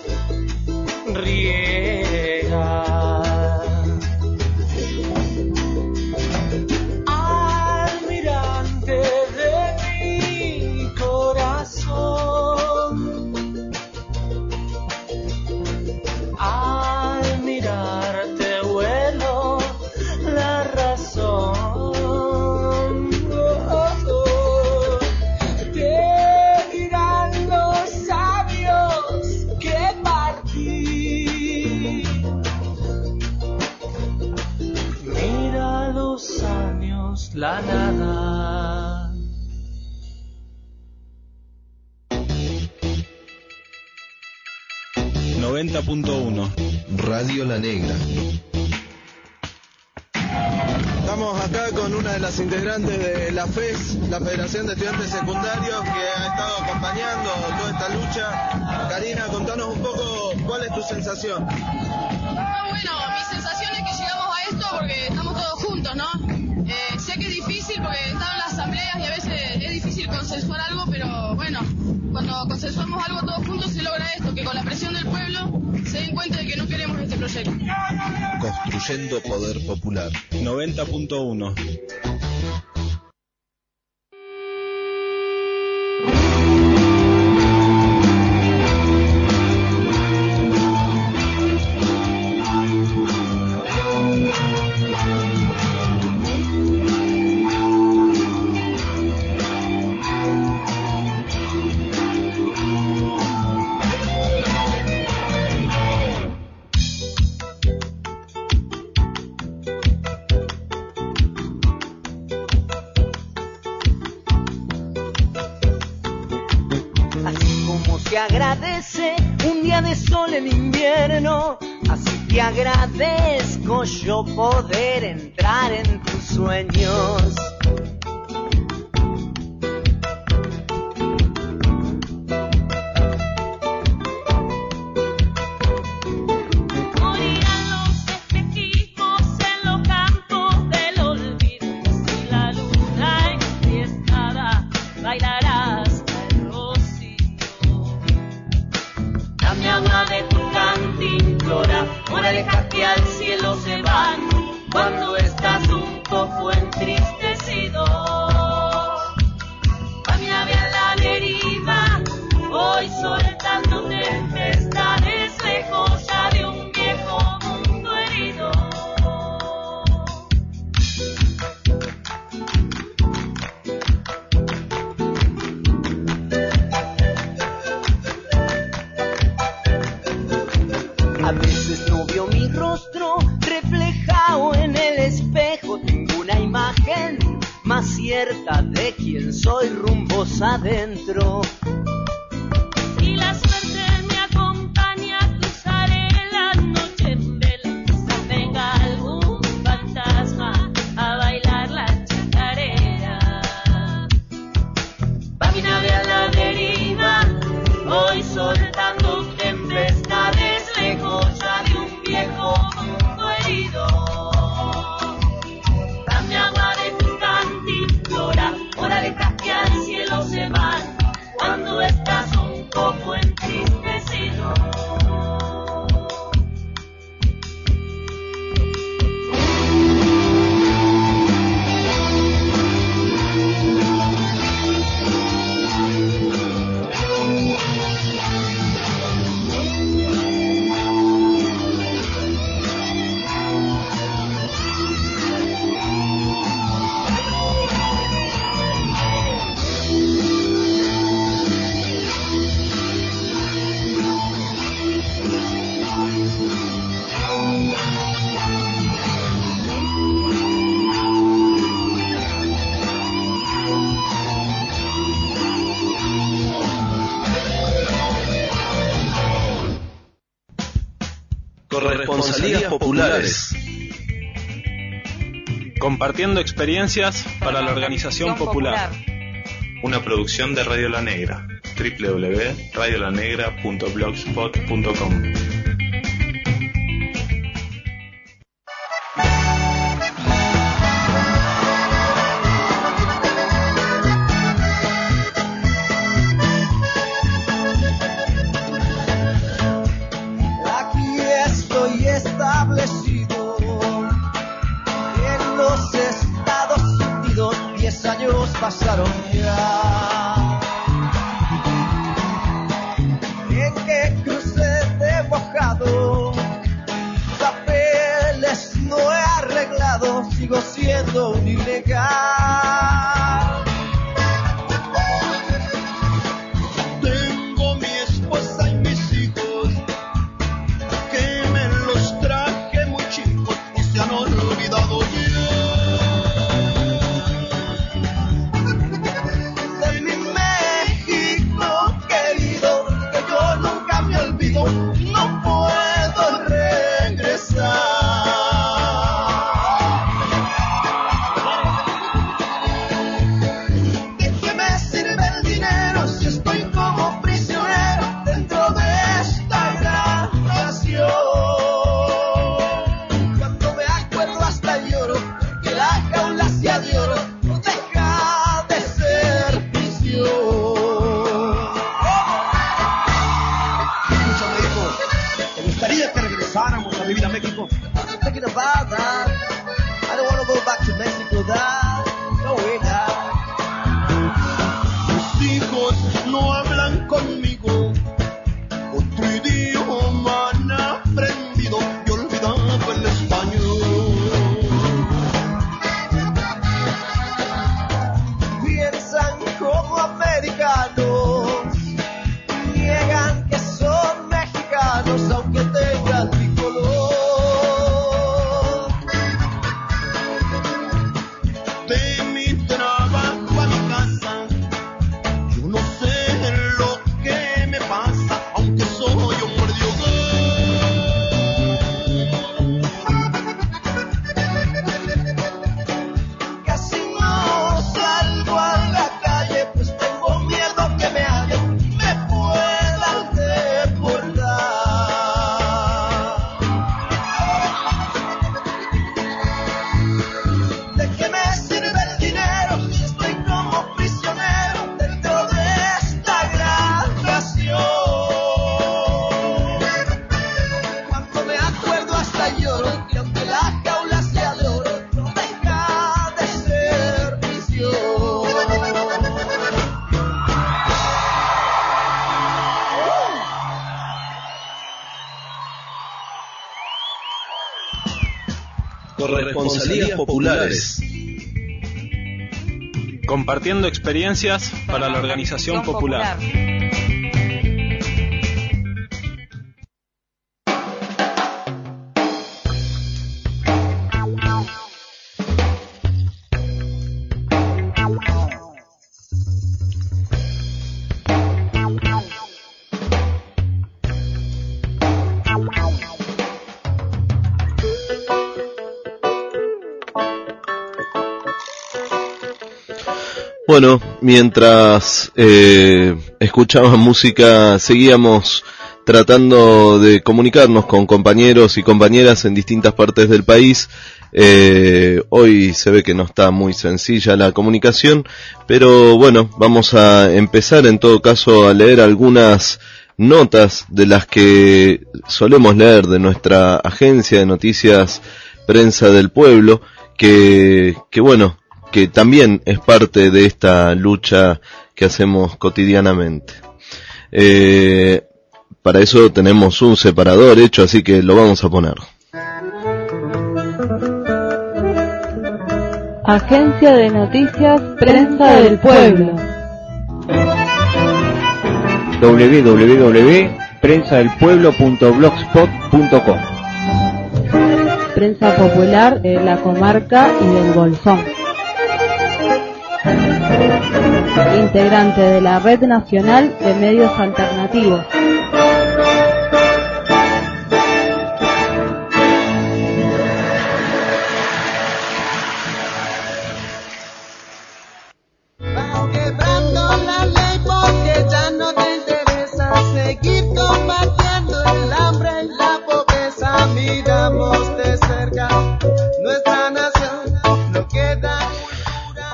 riega. Almirante de mi corazón, al mirarte vuelo la razón. Oh, oh. Te dirán los sabios que partí. Mira los años, la nada. noventa punto uno Radio La Negra. Estamos acá con una de las integrantes de la F E S, la Federación de Estudiantes Secundarios, que ha estado acompañando toda esta lucha. Karina, contanos un poco cuál es tu sensación. Ah, bueno, mi sensación es que llegamos a esto porque estamos todos juntos, ¿no? Eh, sé que es difícil porque están en las asambleas y a veces es difícil consensuar algo, pero bueno, cuando consensuamos algo todos juntos se logra esto, que con la presión del pueblo se den cuenta de que no queremos este proyecto. Construyendo poder popular. noventa punto uno Te agradece un día de sol en invierno, así te agradezco yo poder entrar en tus sueños. Morirán los espejismos en los campos del olvido, si la luna enfiestada bailarás. Dame agua de tu cantimplora, moralejas que al cielo se van cuando estás un poco entristecido. Camíname a la deriva, hoy soltando tempestades, lejos ya de un viejo mundo herido. A veces no veo mi rostro reflejado en el espejo. Tengo una imagen más cierta de quién soy rumbos adentro. Si la suerte me acompaña, cruzaré la noche en vela. Quizás venga algún fantasma a bailar la chacarera. Va mi nave a la deriva, hoy soltando tempestades, lejos ya de un viejo mundo herido. Dame agua de tu cantimplora, moralejas que al cielo se van cuando estás un poco entristecido. Corresponsalías populares. Compartiendo experiencias para la organización popular. Una producción de Radio La Negra. doble u doble u doble u punto radio la negra punto blogspot punto com. Aquí estoy establecido en los Estados Unidos, diez años pasaron ya. En que crucé de mojado, papeles no he arreglado, sigo siendo un ilegal. Tengo mi esposa y mis hijos, que me los traje muy chicos y se han olvidado ya de mi México querido, que yo nunca me olvido, no puedo regresar. ¿De qué me sirve el dinero si estoy como prisionero dentro de esta gran nación? Cuando me acuerdo hasta lloro, que la jaula sea de oro no deja de ser prisión. Escúchame, hijo, ¿te gustaría que regresáramos a vivir a México? I'm thinking about that. I don't want to go back to Mexico, Dad. No way, Dad. Mis hijos no hablan conmigo, otro idioma han aprendido y olvidado el español. Piensan como americanos, niegan que son mexicanos aunque tengan mi color. De mi trabajo a mi casa, yo no sé lo que me pasa, aunque soy hombre de hogar. Casi no salgo a la calle, pues tengo miedo que me hagan, me puedan deportar. ¿De qué me sirve el dinero si estoy como prisionero dentro de esta gran nación? Cuando me acuerdo hasta lloro, que aunque la jaula sea de oro, no deja de ser prisión. Corresponsalías populares. Compartiendo experiencias para la organización popular. Bueno, mientras eh, escuchaban música, seguíamos tratando de comunicarnos con compañeros y compañeras en distintas partes del país. Eh, hoy se ve que no está muy sencilla la comunicación, pero bueno, vamos a empezar en todo caso a leer algunas notas de las que solemos leer de nuestra agencia de noticias Prensa del Pueblo, que, que bueno, que también es parte de esta lucha que hacemos cotidianamente. Eh, para eso tenemos un separador hecho, así que lo vamos a poner. Agencia de Noticias Prensa del Pueblo. doble u doble u doble u punto prensa del pueblo punto blogspot punto com. Prensa popular de la comarca y del Bolsón. Integrante de la Red Nacional de Medios Alternativos. Quebrando la ley porque ya no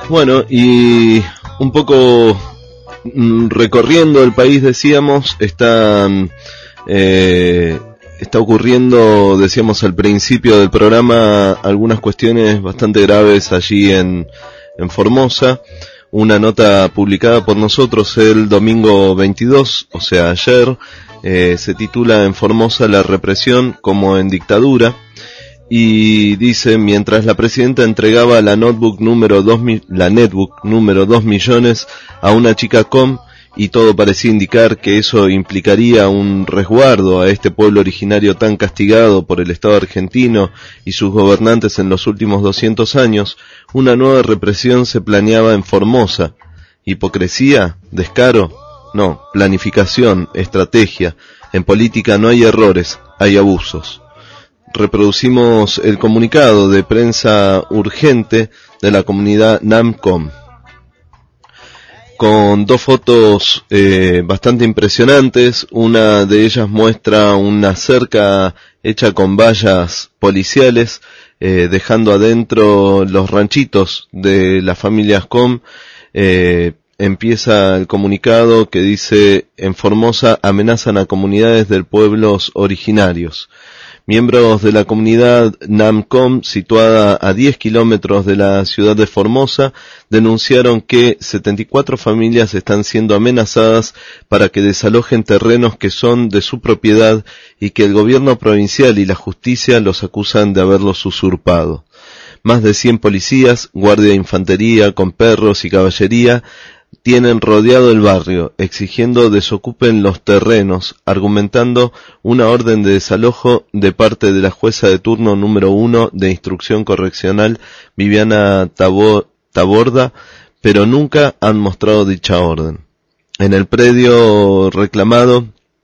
Bueno, y un poco mm, recorriendo el país, decíamos, están... Eh, está ocurriendo, decíamos al principio del programa, algunas cuestiones bastante graves allí en, en Formosa. Una nota publicada por nosotros el domingo veintidós, o sea ayer, eh, se titula En Formosa la represión como en dictadura, y dice: mientras la presidenta entregaba la notebook número dos, la netbook número dos millones a una chica com, y todo parecía indicar que eso implicaría un resguardo a este pueblo originario tan castigado por el Estado argentino y sus gobernantes en los últimos doscientos años, una nueva represión se planeaba en Formosa. ¿Hipocresía? ¿Descaro? No, planificación, estrategia. En política no hay errores, hay abusos. Reproducimos el comunicado de prensa urgente de la comunidad NAMCOM, con dos fotos eh, bastante impresionantes. Una de ellas muestra una cerca hecha con vallas policiales, eh, dejando adentro los ranchitos de las familias Com. Eh, empieza el comunicado que dice: en Formosa amenazan a comunidades de pueblos originarios. Miembros de la comunidad NAMCOM, situada a diez kilómetros de la ciudad de Formosa, denunciaron que setenta y cuatro familias están siendo amenazadas para que desalojen terrenos que son de su propiedad y que el gobierno provincial y la justicia los acusan de haberlos usurpado. Más de cien policías, guardia de infantería con perros y caballería tienen rodeado el barrio, exigiendo desocupen los terrenos, argumentando una orden de desalojo de parte de la jueza de turno número uno de instrucción correccional, Viviana Tabo- Taborda, pero nunca han mostrado dicha orden. En el predio reclamado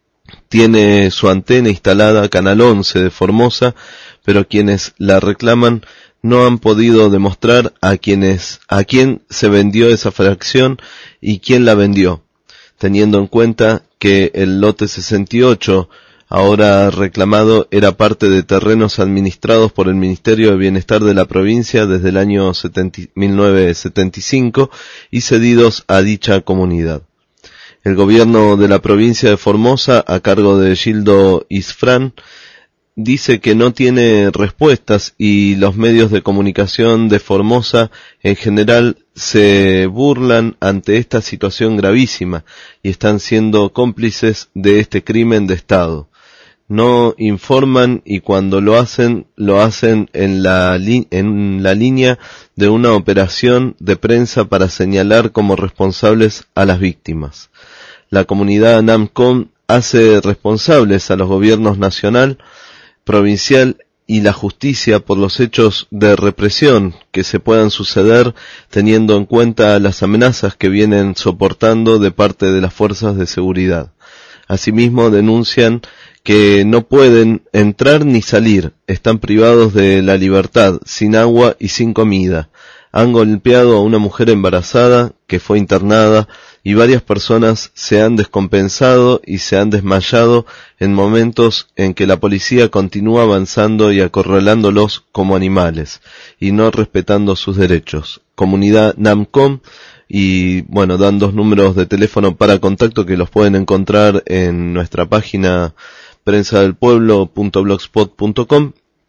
tiene su antena instalada Canal once de Formosa, pero quienes la reclaman no han podido demostrar a quienes, a quién se vendió esa fracción y quién la vendió, teniendo en cuenta que el lote sesenta y ocho, ahora reclamado, era parte de terrenos administrados por el Ministerio de Bienestar de la provincia desde el año mil novecientos setenta y cinco y cedidos a dicha comunidad. El gobierno de la provincia de Formosa, a cargo de Gildo Isfrán, dice que no tiene respuestas, y los medios de comunicación de Formosa en general se burlan ante esta situación gravísima y están siendo cómplices de este crimen de Estado. No informan, y cuando lo hacen, lo hacen en la, li- en la línea de una operación de prensa para señalar como responsables a las víctimas. La comunidad NAMCOM hace responsables a los gobiernos nacional, provincial y la justicia por los hechos de represión que se puedan suceder, teniendo en cuenta las amenazas que vienen soportando de parte de las fuerzas de seguridad. Asimismo, denuncian que no pueden entrar ni salir, están privados de la libertad, sin agua y sin comida. Han golpeado a una mujer embarazada que fue internada, y varias personas se han descompensado y se han desmayado en momentos en que la policía continúa avanzando y acorralándolos como animales y no respetando sus derechos. Comunidad NAMCOM, y bueno, dan dos números de teléfono para contacto que los pueden encontrar en nuestra página prensa del pueblo punto blogspot punto com,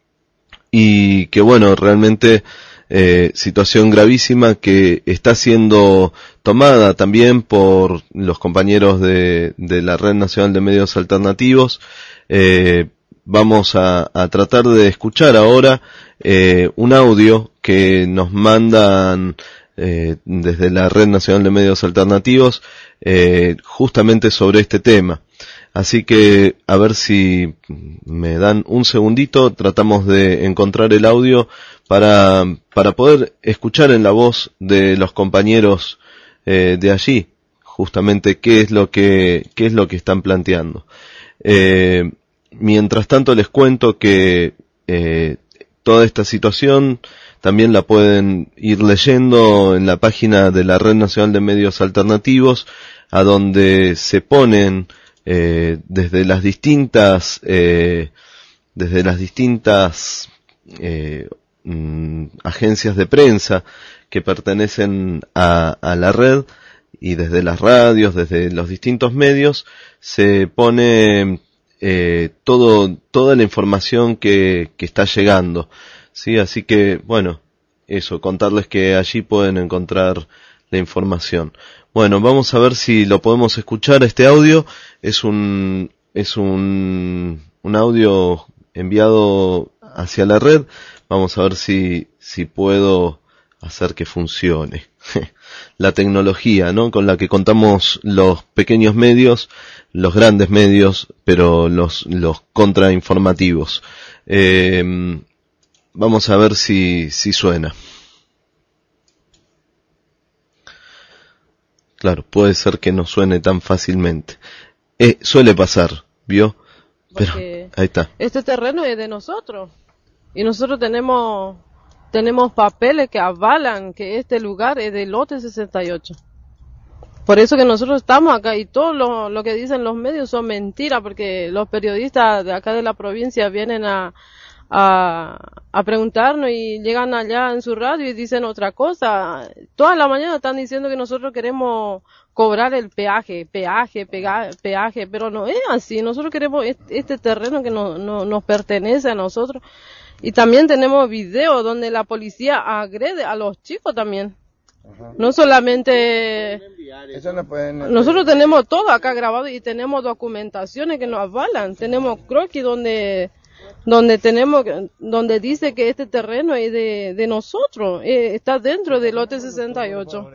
y que bueno, realmente Eh, situación gravísima que está siendo tomada también por los compañeros de, de la Red Nacional de Medios Alternativos. Eh, vamos a, a tratar de escuchar ahora eh, un audio que nos mandan eh, desde la Red Nacional de Medios Alternativos eh, justamente sobre este tema. Así que a ver si me dan un segundito, tratamos de encontrar el audio para para poder escuchar en la voz de los compañeros eh, de allí justamente qué es lo que qué es lo que están planteando. Eh, mientras tanto les cuento que eh, toda esta situación también la pueden ir leyendo en la página de la Red Nacional de Medios Alternativos, a donde se ponen eh, desde las distintas eh, desde las distintas eh, mm, agencias de prensa que pertenecen a, a la red, y desde las radios, desde los distintos medios, se pone eh, todo, toda la información que, que está llegando, ¿sí? Así que, bueno, eso, contarles que allí pueden encontrar la información. Bueno, vamos a ver si lo podemos escuchar, este audio. Es un, es un, un audio enviado hacia la red. Vamos a ver si, si puedo hacer que funcione. La tecnología, ¿no?, con la que contamos los pequeños medios, los grandes medios, pero los, los contrainformativos. Eh, vamos a ver si, si suena. Claro, puede ser que no suene tan fácilmente. Eh, suele pasar, ¿vio? Pero Porque ahí está. este terreno es de nosotros y nosotros tenemos tenemos papeles que avalan que este lugar es del lote sesenta y ocho. Por eso que nosotros estamos acá, y todo lo, lo que dicen los medios son mentiras, porque los periodistas de acá de la provincia vienen a, a, a preguntarnos y llegan allá en su radio y dicen otra cosa. Toda la mañana están diciendo que nosotros queremos cobrar el peaje, peaje, pega, peaje, pero no es así. Nosotros queremos este, este terreno que no, no, nos pertenece a nosotros. Y también tenemos videos donde la policía agrede a los chicos también. Ajá. No solamente... Eso no pueden... Nosotros tenemos todo acá grabado y tenemos documentaciones que nos avalan. Tenemos croquis donde donde tenemos donde dice que este terreno es de, de nosotros, eh, está dentro del lote sesenta y ocho.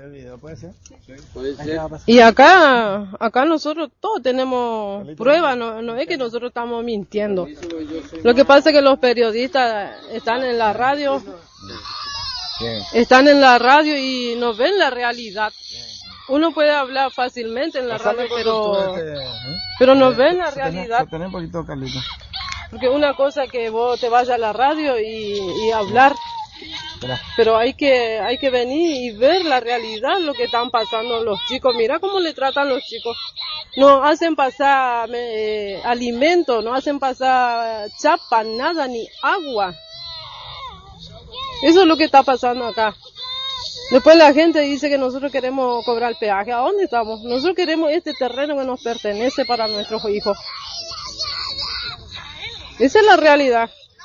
Y acá acá nosotros todos tenemos pruebas, no, no es que nosotros estamos mintiendo. Lo que pasa es que los periodistas están en la radio, están en la radio y no ven la realidad. Uno puede hablar fácilmente en la radio, pero pero no ven la realidad. Porque una cosa que vos te vayas a la radio y, y hablar, pero hay que hay que venir y ver la realidad, lo que están pasando los chicos. Mira cómo le tratan los chicos. No hacen pasar eh, alimento, no hacen pasar chapa, nada, ni agua. Eso es lo que está pasando acá. Después la gente dice que nosotros queremos cobrar peaje. ¿A dónde estamos? Nosotros queremos este terreno que nos pertenece para nuestros hijos. Esa es la realidad.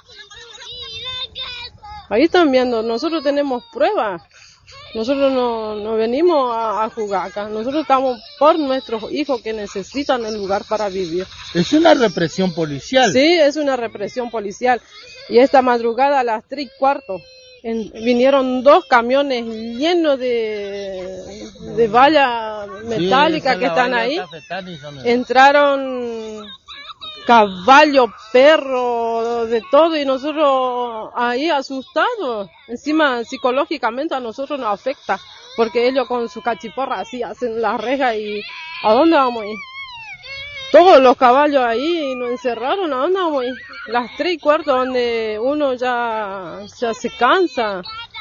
Ahí están viendo, nosotros tenemos pruebas. Nosotros no, no venimos a, a jugar acá. Nosotros estamos por nuestros hijos que necesitan el lugar para vivir. Es una represión policial. Sí, es una represión policial. Y esta madrugada a las tres y cuarto en, vinieron dos camiones llenos de, de valla metálica sí, que están ahí. Entraron caballo, perro, de todo, y nosotros ahí asustados. Encima psicológicamente a nosotros nos afecta, porque ellos con su cachiporra así hacen la reja y ¿a dónde vamos a ir? Todos los caballos ahí nos encerraron, ¿a dónde vamos a ir? Las tres y cuarto donde uno ya, ya se cansa.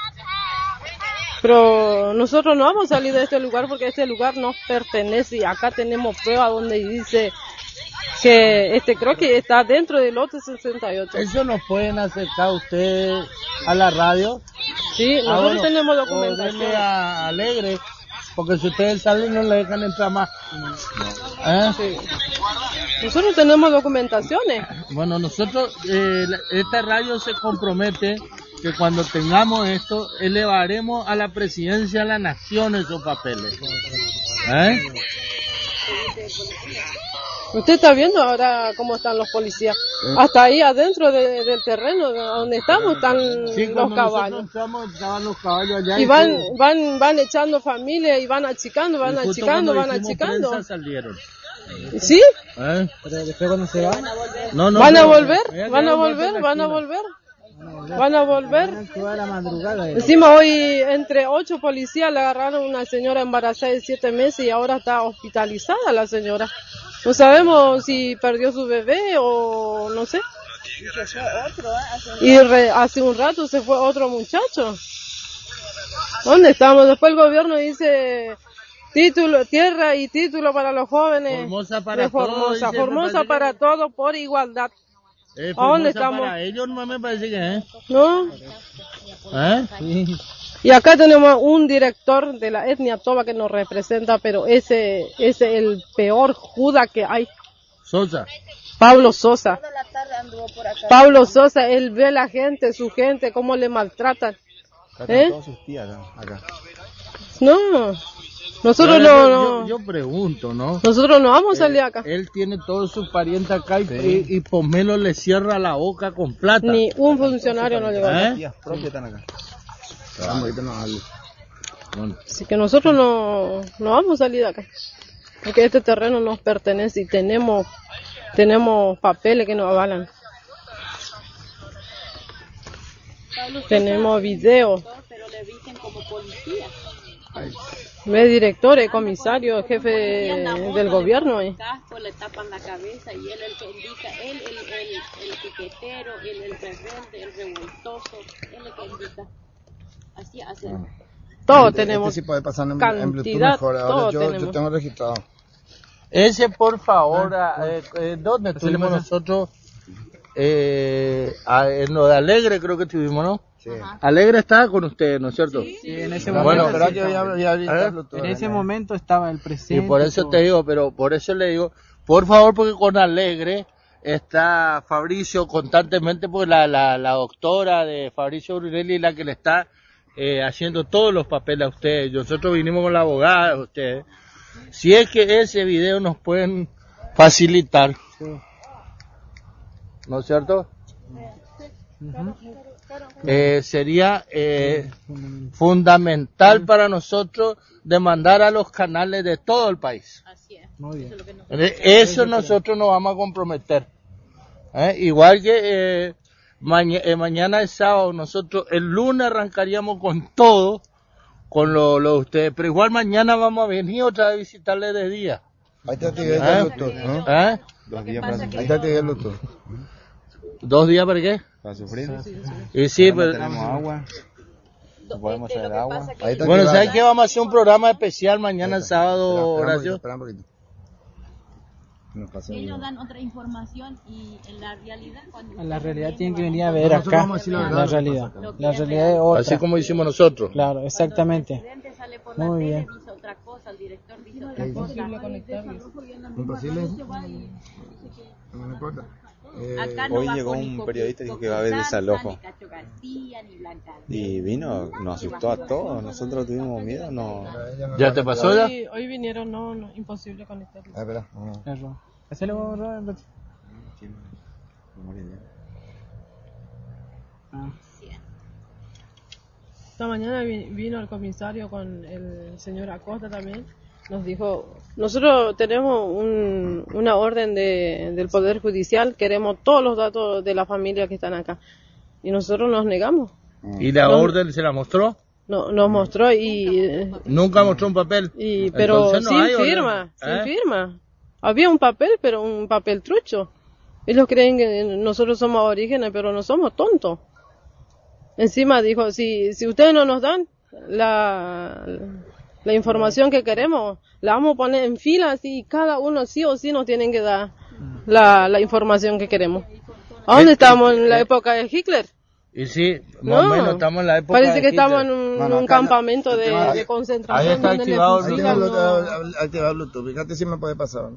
Pero nosotros no vamos a salir de este lugar porque este lugar nos pertenece y acá tenemos pruebas donde dice que este creo que está dentro del lote sesenta y ocho. ¿Eso nos pueden acercar ustedes a la radio? Sí, nosotros ah, bueno, tenemos documentación. A Alegre, porque si ustedes salen no le dejan entrar más. ¿Eh? Sí. Nosotros tenemos documentaciones. Bueno, nosotros, eh, esta radio se compromete que cuando tengamos esto, elevaremos a la presidencia de la nación esos papeles. ¿Eh? Usted está viendo ahora cómo están los policías. Hasta ahí adentro de, del terreno donde estamos están sí, los caballos. Entramos, estaban los caballos allá y, y van, todo. van, van echando familia y van achicando, van achicando, van achicando. Prensa, salieron. ¿Sí? ¿Eh? Pero después cuando se van. No, no, ¿Van a no, volver? ¿Van a volver? ¿Van a volver? ¿Van a volver? Encima hoy entre ocho policías le agarraron a una señora embarazada de siete meses y ahora está hospitalizada la señora. No sabemos si perdió su bebé o no sé. Y re, hace un rato se fue otro muchacho. ¿Dónde estamos? Después el gobierno dice título, tierra y título para los jóvenes. Formosa para de Formosa, todo, Formosa para que... todo por igualdad. Eh, ¿A dónde estamos? Para ellos no me parece que ¿eh? No. ¿Eh? Sí. Y acá tenemos un director de la etnia toba que nos representa, pero ese es el peor Judas que hay. Sosa. Pablo Sosa. Pablo Sosa, él ve a la gente, su gente, cómo le maltratan. ¿Eh? Acá. No, nosotros Ahora, no, yo, no. yo pregunto, ¿no? Nosotros no vamos a salir acá. Él tiene todos sus parientes acá y, y, y Pomelo le cierra la boca con plata. Ni un funcionario no llegó. ¿Eh? Están acá. Así que nosotros no, no vamos a salir de acá. Porque este terreno nos pertenece y tenemos, tenemos papeles que nos avalan. Tenemos videos. Pero le dicen como policía. Ve directores, comisarios, jefe del gobierno. Eh. Casco, le tapan la cabeza y él el que indica, él el, el, el piquetero, él el rebelde, el revoltoso, él el que indica. Así hace. Todos Este, tenemos este sí puede pasar en, cantidad, en Bluetooth mejor. Ahora todos yo, tenemos. yo tengo registrado. Ese, por favor, ah, eh, eh, ¿dónde estuvimos pasa? nosotros? Eh, a- en lo de Alegre creo que estuvimos, ¿no? Sí. Alegre estaba con ustedes, ¿no es cierto? Sí, en ese Bueno, momento. pero sí, ya- estaba. ya- ya- ya- En ese momento estaba el Y presidente. por eso todo. te digo, pero por eso le digo, por favor, porque con Alegre está Fabricio constantemente, porque la, la, la doctora de Fabricio Brunelli es la que le está eh, haciendo todos los papeles a ustedes. Nosotros vinimos con la abogada de ustedes. Si es que ese video nos pueden facilitar, ¿no es cierto? Eh, sería eh, fundamental para nosotros demandar a los canales de todo el país. Muy bien. Eh, Eso nosotros nos vamos a comprometer. ¿Eh? Igual que eh, maña- eh, mañana es sábado, nosotros el lunes arrancaríamos con todo, con lo, lo de ustedes, pero igual mañana vamos a venir otra vez a visitarles de día. Ahí está Tiguel ¿Eh? Bluetooth, ¿no? ¿Eh? Dos días para Ahí está Tiguel Bluetooth. ¿Dos días para qué? Para sufrir. Y sí, Ahora no pero... tenemos agua. No podemos traer agua. Ahí está Bueno, activado. ¿sabes qué? Vamos a hacer un programa especial mañana sábado, Espera, espera un Horacio. poquito, espera un poquito. Nos pasó el- Ellos dan otra información y en la realidad cuando En la realidad tienen que venir a ver Nosotros acá vamos a decir la la, verdad. realidad. La realidad es otra. Así como hicimos nosotros. Claro, exactamente. sale por la Muy tele, bien. dice otra cosa, el director dice otra Sí. cosa. Imposible. No me importa. Eh, Acá no Hoy va llegó con un Nico periodista y dijo que va a haber Constanza, desalojo. ni Cacho García, ni Blanca. Y vino, nos asustó a todos. Nosotros tuvimos miedo, no. ¿Ya te pasó ya? Hoy, hoy vinieron, no, no, imposible conectarlos. Ah, espera. Error. Hacele vos, Robert. Ah. Esta mañana vi- vino el comisario con el señor Acosta también. Nos dijo, nosotros tenemos un, una orden de, del Poder Judicial, queremos todos los datos de la familia que están acá. Y nosotros nos negamos. ¿Y la No. orden se la mostró? No, nos mostró y... eh, Nunca mostró un papel. y pero Entonces no sin hay orden. firma, sin ¿Eh? firma. Había un papel, pero un papel trucho. Ellos creen que nosotros somos aborígenes, pero no somos tontos. Encima dijo, si, si ustedes no nos dan la, la información que queremos, la vamos a poner en fila, así cada uno sí o sí nos tienen que dar la, la información que queremos. ¿A dónde estamos? ¿En la época de Hitler? Y sí, más No, o menos estamos en la época parece de que estamos en Hitler. un, No, no, un acá no. campamento de, Ahí- de concentración. ahí está donde le activado el Ahí fusilan tengo los- Bluetooth, activado Bluetooth. Fíjate si me puede pasar.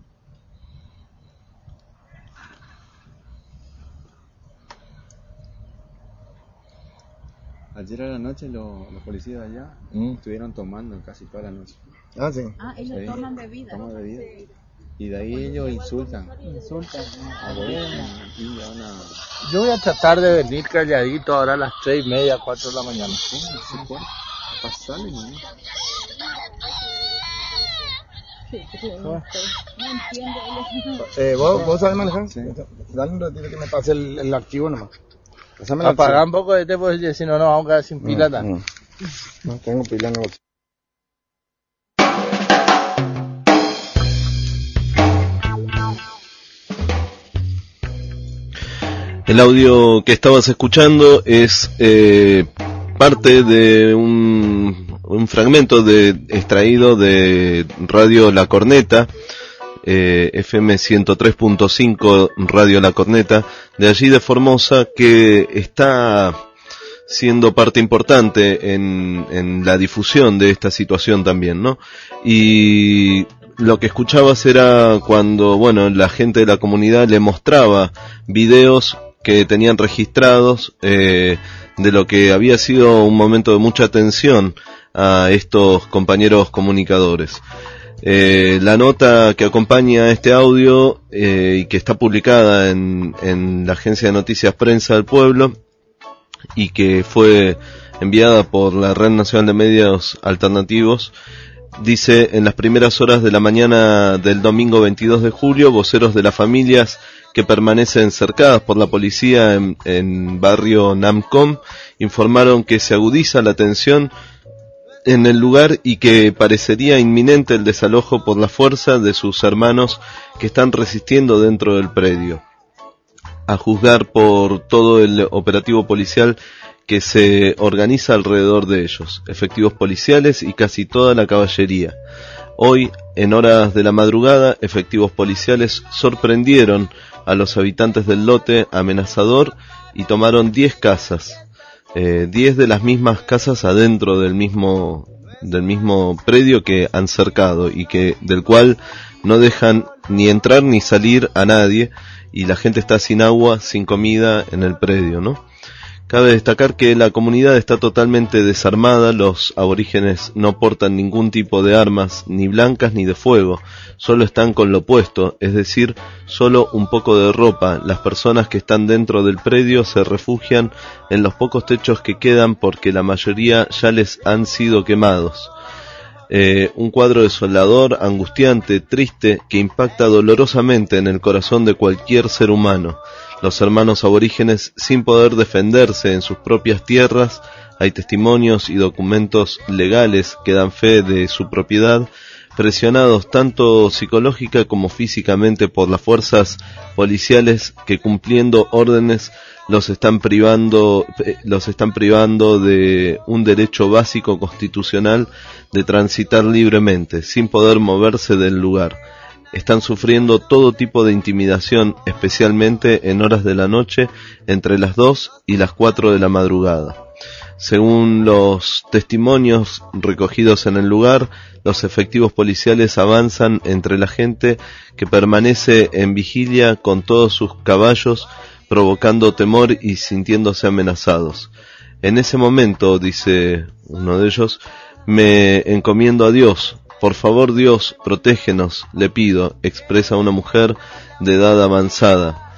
Ayer a la noche lo- los policías de allá Mm. estuvieron tomando casi toda la noche. Ah, sí. Ah, ellos Sí. toman bebida. Toman bebida. Y de ahí ellos insultan. Insultan. Aborígenes y a una... Yo voy a tratar de venir calladito ahora a las tres y media, cuatro de la mañana. Sí, sí, pues. Pasale, ¿no? Sí, sí, no, No entiendo, ellos Eh, ¿vos, ¿Vos sabés manejar? Sí. Dale un ratito que me pase el, el archivo nomás. Pásame el Apagar un archivo. poco de té, porque si no nos vamos a quedar sin pila. No, no. No tengo pila en el bolsillo. El audio que estabas escuchando es eh, parte de un, un fragmento de extraído de Radio La Corneta, eh, F M ciento tres punto cinco Radio La Corneta, de allí de Formosa, que está siendo parte importante en, en la difusión de esta situación también, ¿no? Y lo que escuchabas era cuando, bueno, la gente de la comunidad le mostraba videos que tenían registrados eh, de lo que había sido un momento de mucha tensión a estos compañeros comunicadores. Eh, la nota que acompaña este audio eh, y que está publicada en, en la agencia de noticias Prensa del Pueblo y que fue enviada por la Red Nacional de Medios Alternativos, dice: en las primeras horas de la mañana del domingo veintidós de julio, voceros de las familias que permanecen cercadas por la policía en, en barrio Namcom informaron que se agudiza la tensión en el lugar y que parecería inminente el desalojo por la fuerza de sus hermanos que están resistiendo dentro del predio. A juzgar por todo el operativo policial que se organiza alrededor de ellos, efectivos policiales y casi toda la caballería. Hoy, en horas de la madrugada, efectivos policiales sorprendieron a los habitantes del lote amenazador y tomaron diez casas. Eh, diez de las mismas casas adentro del mismo del mismo predio que han cercado y que del cual no dejan ni entrar ni salir a nadie, y la gente está sin agua, sin comida en el predio, ¿no? Cabe destacar que la comunidad está totalmente desarmada, los aborígenes no portan ningún tipo de armas, ni blancas ni de fuego, solo están con lo puesto, es decir, solo un poco de ropa. Las personas que están dentro del predio se refugian en los pocos techos que quedan porque la mayoría ya les han sido quemados. Eh, un cuadro desolador, angustiante, triste, que impacta dolorosamente en el corazón de cualquier ser humano. Los hermanos aborígenes sin poder defenderse en sus propias tierras, hay testimonios y documentos legales que dan fe de su propiedad, presionados tanto psicológica como físicamente por las fuerzas policiales que, cumpliendo órdenes, los están privando, los están privando de un derecho básico constitucional de transitar libremente, sin poder moverse del lugar. Están sufriendo todo tipo de intimidación, especialmente en horas de la noche, entre las dos y las cuatro de la madrugada. Según los testimonios recogidos en el lugar, los efectivos policiales avanzan entre la gente que permanece en vigilia con todos sus caballos, provocando temor y sintiéndose amenazados. En ese momento, dice uno de ellos, me encomiendo a Dios. Por favor, Dios, protégenos, le pido, expresa una mujer de edad avanzada.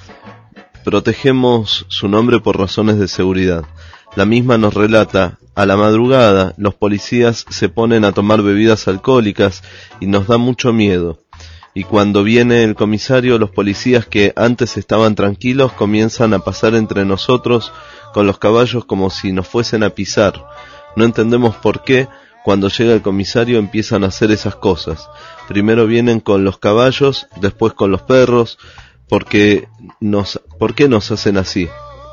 Protegemos su nombre por razones de seguridad. La misma nos relata: a la madrugada los policías se ponen a tomar bebidas alcohólicas y nos da mucho miedo. Y cuando viene el comisario, los policías que antes estaban tranquilos comienzan a pasar entre nosotros con los caballos como si nos fuesen a pisar. No entendemos por qué. Cuando llega el comisario empiezan a hacer esas cosas. Primero vienen con los caballos, después con los perros. Porque nos, ¿por qué nos hacen así?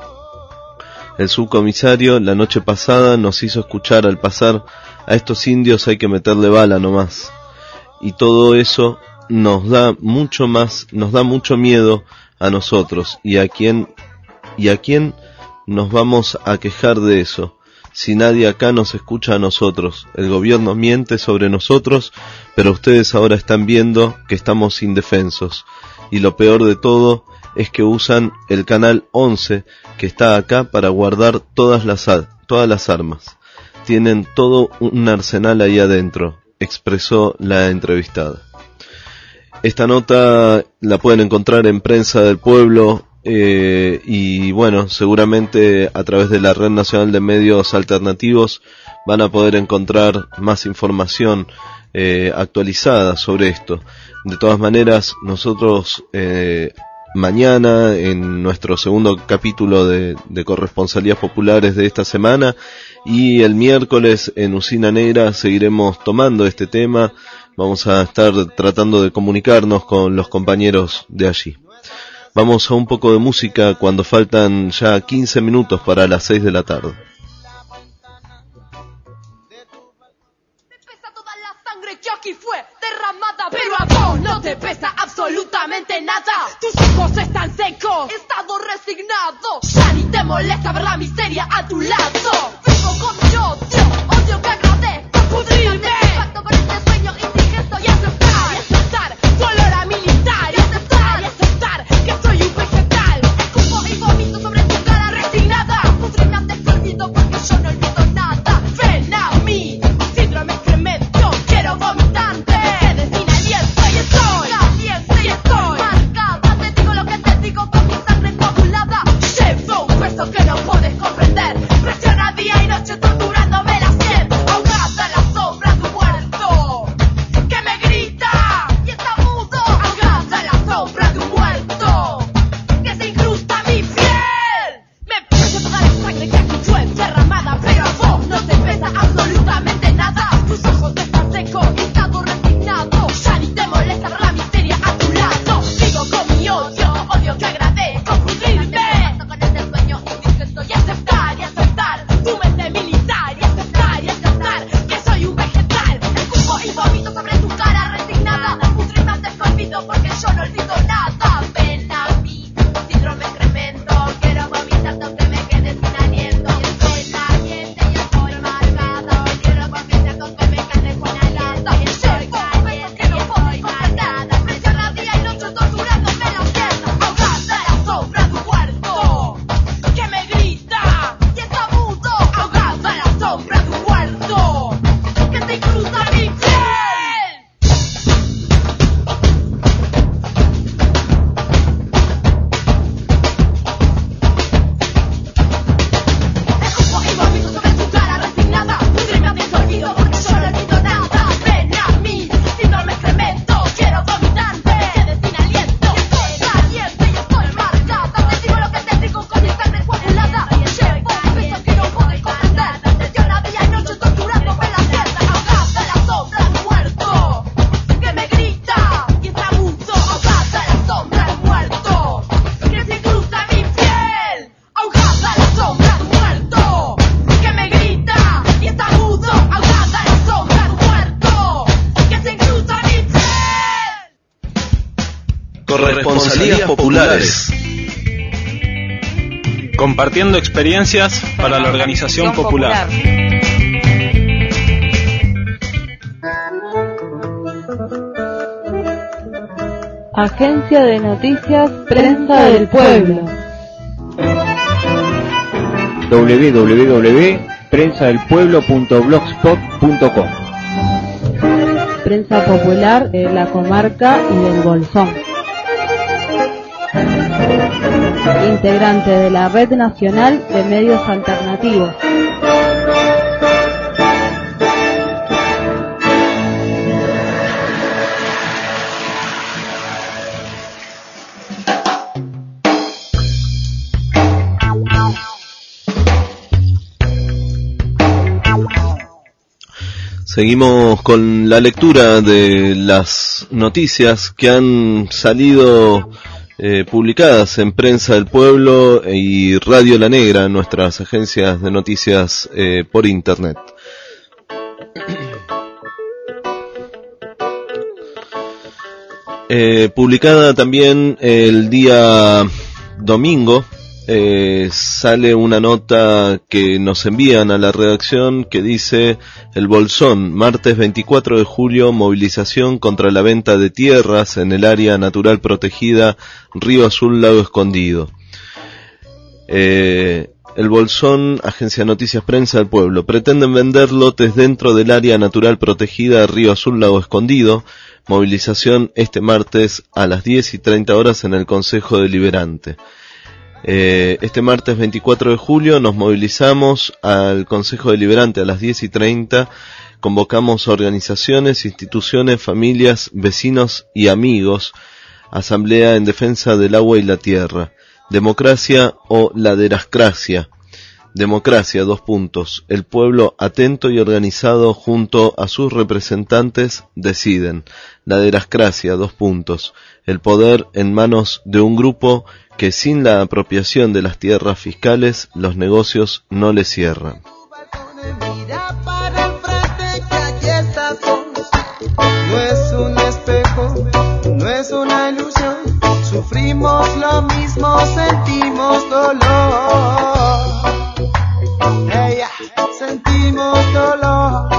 El subcomisario la noche pasada nos hizo escuchar al pasar: a estos indios hay que meterle bala nomás. Y todo eso nos da mucho más, nos da mucho miedo a nosotros. ¿Y a quién, y a quién nos vamos a quejar de eso? Si nadie acá nos escucha a nosotros. El gobierno miente sobre nosotros, pero ustedes ahora están viendo que estamos indefensos. Y lo peor de todo es que usan el canal once que está acá para guardar todas las, todas las armas. Tienen todo un arsenal ahí adentro, expresó la entrevistada. Esta nota la pueden encontrar en Prensa del Pueblo. Eh, y bueno, seguramente a través de la Red Nacional de Medios Alternativos van a poder encontrar más información eh, actualizada sobre esto. De todas maneras, nosotros eh, mañana, en nuestro segundo capítulo de, de Corresponsalías Populares de esta semana, y el miércoles en Usina Negra seguiremos tomando este tema. Vamos a estar tratando de comunicarnos con los compañeros de allí. Vamos a un poco de música cuando faltan ya quince minutos para las seis de la tarde. Que aquí fue derramada, pero a vos no te pesa absolutamente nada. Tus ojos están secos, estado resignado, ya ni te molesta ver la miseria a tu lado. Vivo con mi odio, odio que agradezco pudrirme. Pacto por este sueño indigesto y aceptar, y aceptar tu olor a militar, y aceptar, y aceptar que soy un vegetal. Escupo y vomito sobre tu cara resignada, pudrirme antes que olvido porque yo no olvido nada. Ven a mí, síndrome excremento, quiero vomitarte. Quedes sin aliento y estoy caliente y estoy marcada. Te digo lo que te digo con mi sangre coagulada. Llevo un peso que no puedes comprender. Presiona día y noche torturándome la sed. Ahogada en la sombra de un muerto que me grita y está mudo. Ahogada en la sombra de un muerto que se incrusta mi piel. Me pesa toda la sangre que aquí fue derramada, pero a vos no te pesa absolutamente nada. Tus ojos están secos y estado resignado. Ya ni te molesta ver la miseria a tu lado. Sigo con mi odio, odio que agradezco pudrirme. Con este sueño indigesto y aceptar, y aceptar tu mente militar, y aceptar, y aceptar que soy un vegetal. Escupo y vomito sobre tu cara resignada. Pudrirme antes que olvido porque yo no olvido nada. Ven a mí, síndrome excremento, quiero vomitarte aunque me quede sin aliento. Y estoy caliente y estoy marcada, quiero vomitarte aunque me quede con aliento. Y estoy caliente y estoy marcada, presiona día y noche torturándome la pierna. Ahogada en la sombra de un muerto que me grita y está mudo. Ahogada en la sombra de un muerto que se incrusta mi piel. Escupo y vomito sobre tu cara resignada, pudrirme antes que olvido porque yo no olvido nada. Ven a mí, síndrome excremento, quiero vomitarte, quedes sin aliento. Estoy caliente y estoy marcada, te digo lo que te digo con mi sangre coagulada. Llevo un peso que no puedes comprender, presiona día y noche torturándome la pierna. Ahogada en la sombra de un muerto que me grita y está mudo. Ahogada en la sombra de un muerto que se incrusta mi piel. Ahogada en la sombra de un muerto que me grita y está mudo. Ahogada en la sombra de un muerto que se incrusta mi piel. Corresponsalías populares. Compartiendo experiencias para la organización popular. Agencia de Noticias Prensa del Pueblo. doble u doble u doble u punto prensa del pueblo punto blogspot punto com. Prensa popular de la comarca y del Bolsón. Integrante de la Red Nacional de Medios Alternativos. Seguimos con la lectura de las noticias que han salido eh, publicadas en Prensa del Pueblo y Radio La Negra, nuestras agencias de noticias eh, por internet. Eh, publicada también el día domingo, eh, sale una nota que nos envían a la redacción que dice: el Bolsón, martes veinticuatro de julio, movilización contra la venta de tierras en el área natural protegida Río Azul Lago Escondido. Eh, el Bolsón, Agencia de Noticias Prensa del Pueblo, pretenden vender lotes dentro del área natural protegida Río Azul Lago Escondido. Movilización este martes a las diez y treinta horas en el Consejo Deliberante. Eh, este martes veinticuatro de julio nos movilizamos al Consejo Deliberante a las diez y treinta. Convocamos a organizaciones, instituciones, familias, vecinos y amigos. Asamblea en defensa del agua y la tierra. Democracia o laderascracia. Democracia, dos puntos. El pueblo atento y organizado junto a sus representantes deciden. Laderascracia, dos puntos. El poder en manos de un grupo que sin la apropiación de las tierras fiscales los negocios no le cierran. No es un espejo, no es una ilusión, su Sufrimos lo mismo, sentimos dolor. Hey, sentimos dolor.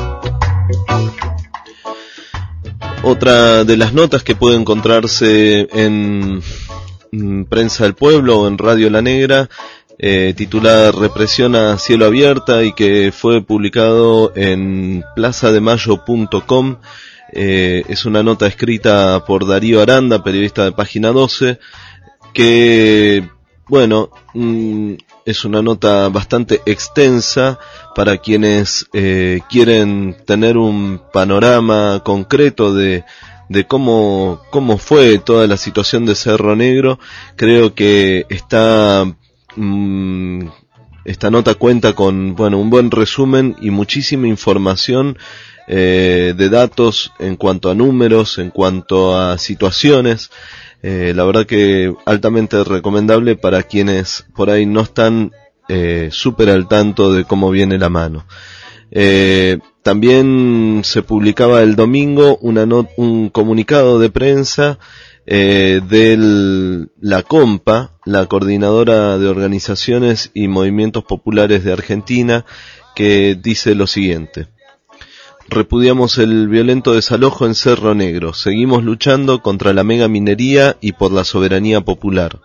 Otra de las notas que puede encontrarse en Prensa del Pueblo o en Radio La Negra, eh, titulada Represión a cielo abierta, y que fue publicado en plaza de mayo punto com. Eh, es una nota escrita por Darío Aranda, periodista de Página doce, que, bueno, mm, es una nota bastante extensa para quienes eh, quieren tener un panorama concreto de, de cómo, cómo fue toda la situación de Cerro Negro. Creo que está, mm, esta nota cuenta con, bueno, un buen resumen y muchísima información eh, de datos en cuanto a números, en cuanto a situaciones. Eh, la verdad que altamente recomendable para quienes por ahí no están eh, súper al tanto de cómo viene la mano. Eh, también se publicaba el domingo una not- un comunicado de prensa eh, de la COMPA, la Coordinadora de Organizaciones y Movimientos Populares de Argentina, que dice lo siguiente: repudiamos el violento desalojo en Cerro Negro. Seguimos luchando contra la mega minería y por la soberanía popular.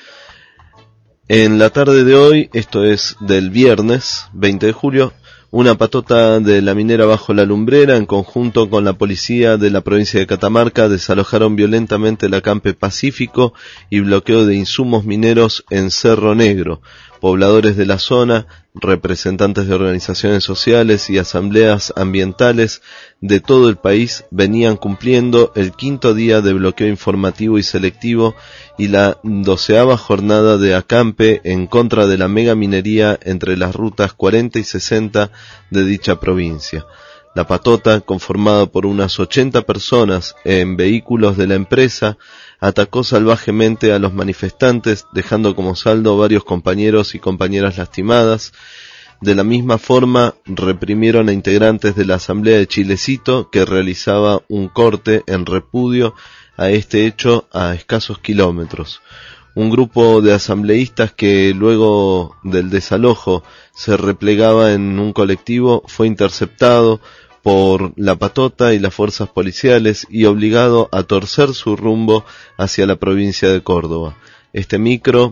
En la tarde de hoy, esto es del viernes veinte de julio, una patota de la minera Bajo la Lumbrera, en conjunto con la policía de la provincia de Catamarca, desalojaron violentamente el acampe Pacífico y bloqueo de insumos mineros en Cerro Negro. Pobladores de la zona, representantes de organizaciones sociales y asambleas ambientales de todo el país venían cumpliendo el quinto día de bloqueo informativo y selectivo y la doceava jornada de acampe en contra de la mega minería entre las rutas cuarenta y sesenta de dicha provincia. La patota, conformada por unas ochenta personas en vehículos de la empresa, atacó salvajemente a los manifestantes, dejando como saldo varios compañeros y compañeras lastimadas. De la misma forma, reprimieron a integrantes de la Asamblea de Chilecito, que realizaba un corte en repudio a este hecho a escasos kilómetros. Un grupo de asambleístas que luego del desalojo se replegaba en un colectivo fue interceptado por la patota y las fuerzas policiales y obligado a torcer su rumbo hacia la provincia de Córdoba. Este micro,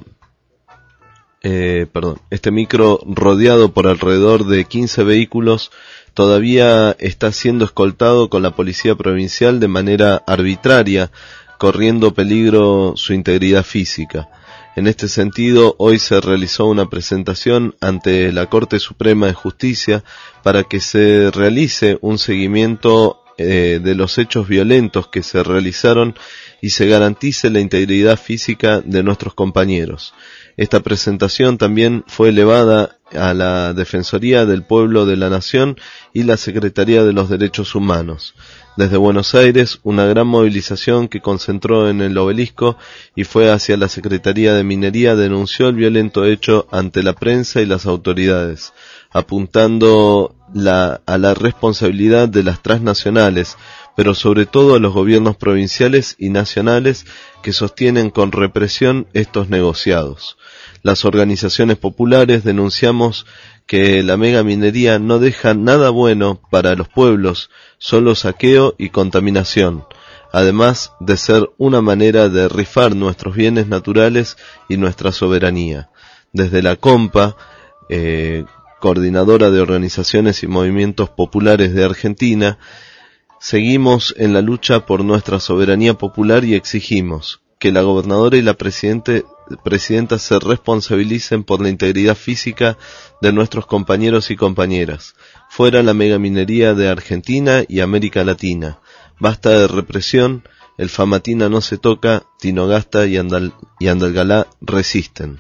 eh, perdón, este micro rodeado por alrededor de quince vehículos todavía está siendo escoltado con la policía provincial de manera arbitraria, corriendo peligro su integridad física. En este sentido, hoy se realizó una presentación ante la Corte Suprema de Justicia para que se realice un seguimiento eh, de los hechos violentos que se realizaron y se garantice la integridad física de nuestros compañeros. Esta presentación también fue elevada a la Defensoría del Pueblo de la Nación y la Secretaría de los Derechos Humanos. Desde Buenos Aires, una gran movilización que concentró en el Obelisco y fue hacia la Secretaría de Minería denunció el violento hecho ante la prensa y las autoridades, apuntando la, a la responsabilidad de las transnacionales, pero sobre todo a los gobiernos provinciales y nacionales que sostienen con represión estos negociados. Las organizaciones populares denunciamos que la mega minería no deja nada bueno para los pueblos, solo saqueo y contaminación, además de ser una manera de rifar nuestros bienes naturales y nuestra soberanía. Desde la COMPA, eh, Coordinadora de Organizaciones y Movimientos Populares de Argentina, seguimos en la lucha por nuestra soberanía popular y exigimos que la gobernadora y la presidente, presidenta se responsabilicen por la integridad física de nuestros compañeros y compañeras. Fuera la megaminería de Argentina y América Latina. Basta de represión, el Famatina no se toca, Tinogasta y, Andal, y Andalgalá resisten.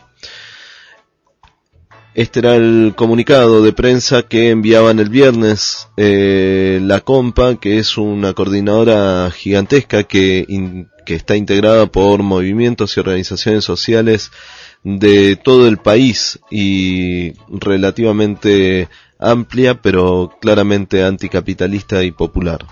Este era el comunicado de prensa que enviaban el viernes eh, la COMPA, que es una coordinadora gigantesca que, in, que está integrada por movimientos y organizaciones sociales de todo el país y relativamente amplia, pero claramente anticapitalista y popular.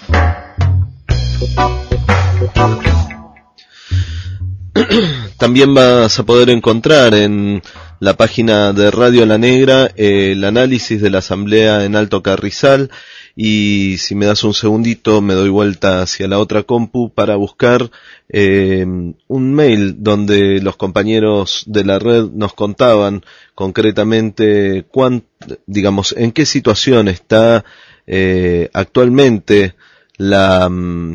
También vas a poder encontrar en la página de Radio La Negra eh, el análisis de la asamblea en Alto Carrizal, y si me das un segundito me doy vuelta hacia la otra compu para buscar eh, un mail donde los compañeros de la red nos contaban concretamente cuán, digamos, en qué situación está eh, actualmente la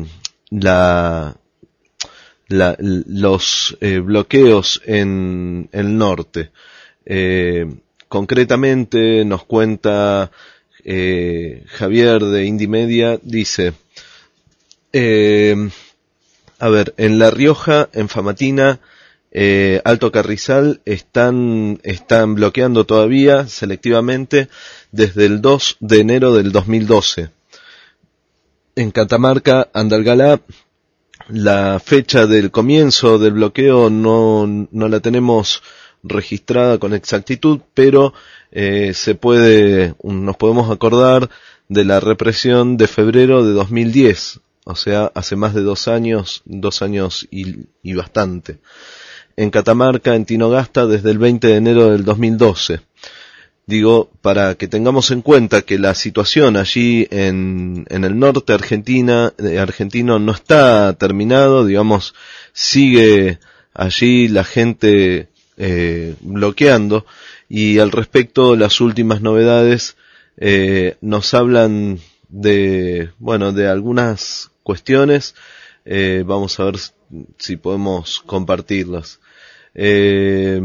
la La, los eh, bloqueos en el norte. Eh, concretamente nos cuenta eh, Javier de Indimedia, dice, eh, a ver, en La Rioja, en Famatina, eh, Alto Carrizal, están, están bloqueando todavía selectivamente desde el dos de enero del dos mil doce. En Catamarca, Andalgalá, la fecha del comienzo del bloqueo no, no la tenemos registrada con exactitud, pero eh, se puede, nos podemos acordar de la represión de febrero de dos mil diez, o sea, hace más de dos años, dos años y, y bastante. En Catamarca, en Tinogasta, desde el veinte de enero del dos mil doce. Digo, para que tengamos en cuenta que la situación allí en, en el norte Argentina, eh, argentino no está terminado, digamos, sigue allí la gente eh, bloqueando, y al respecto las últimas novedades eh, nos hablan de, bueno, de algunas cuestiones, eh, vamos a ver si podemos compartirlas. Eh,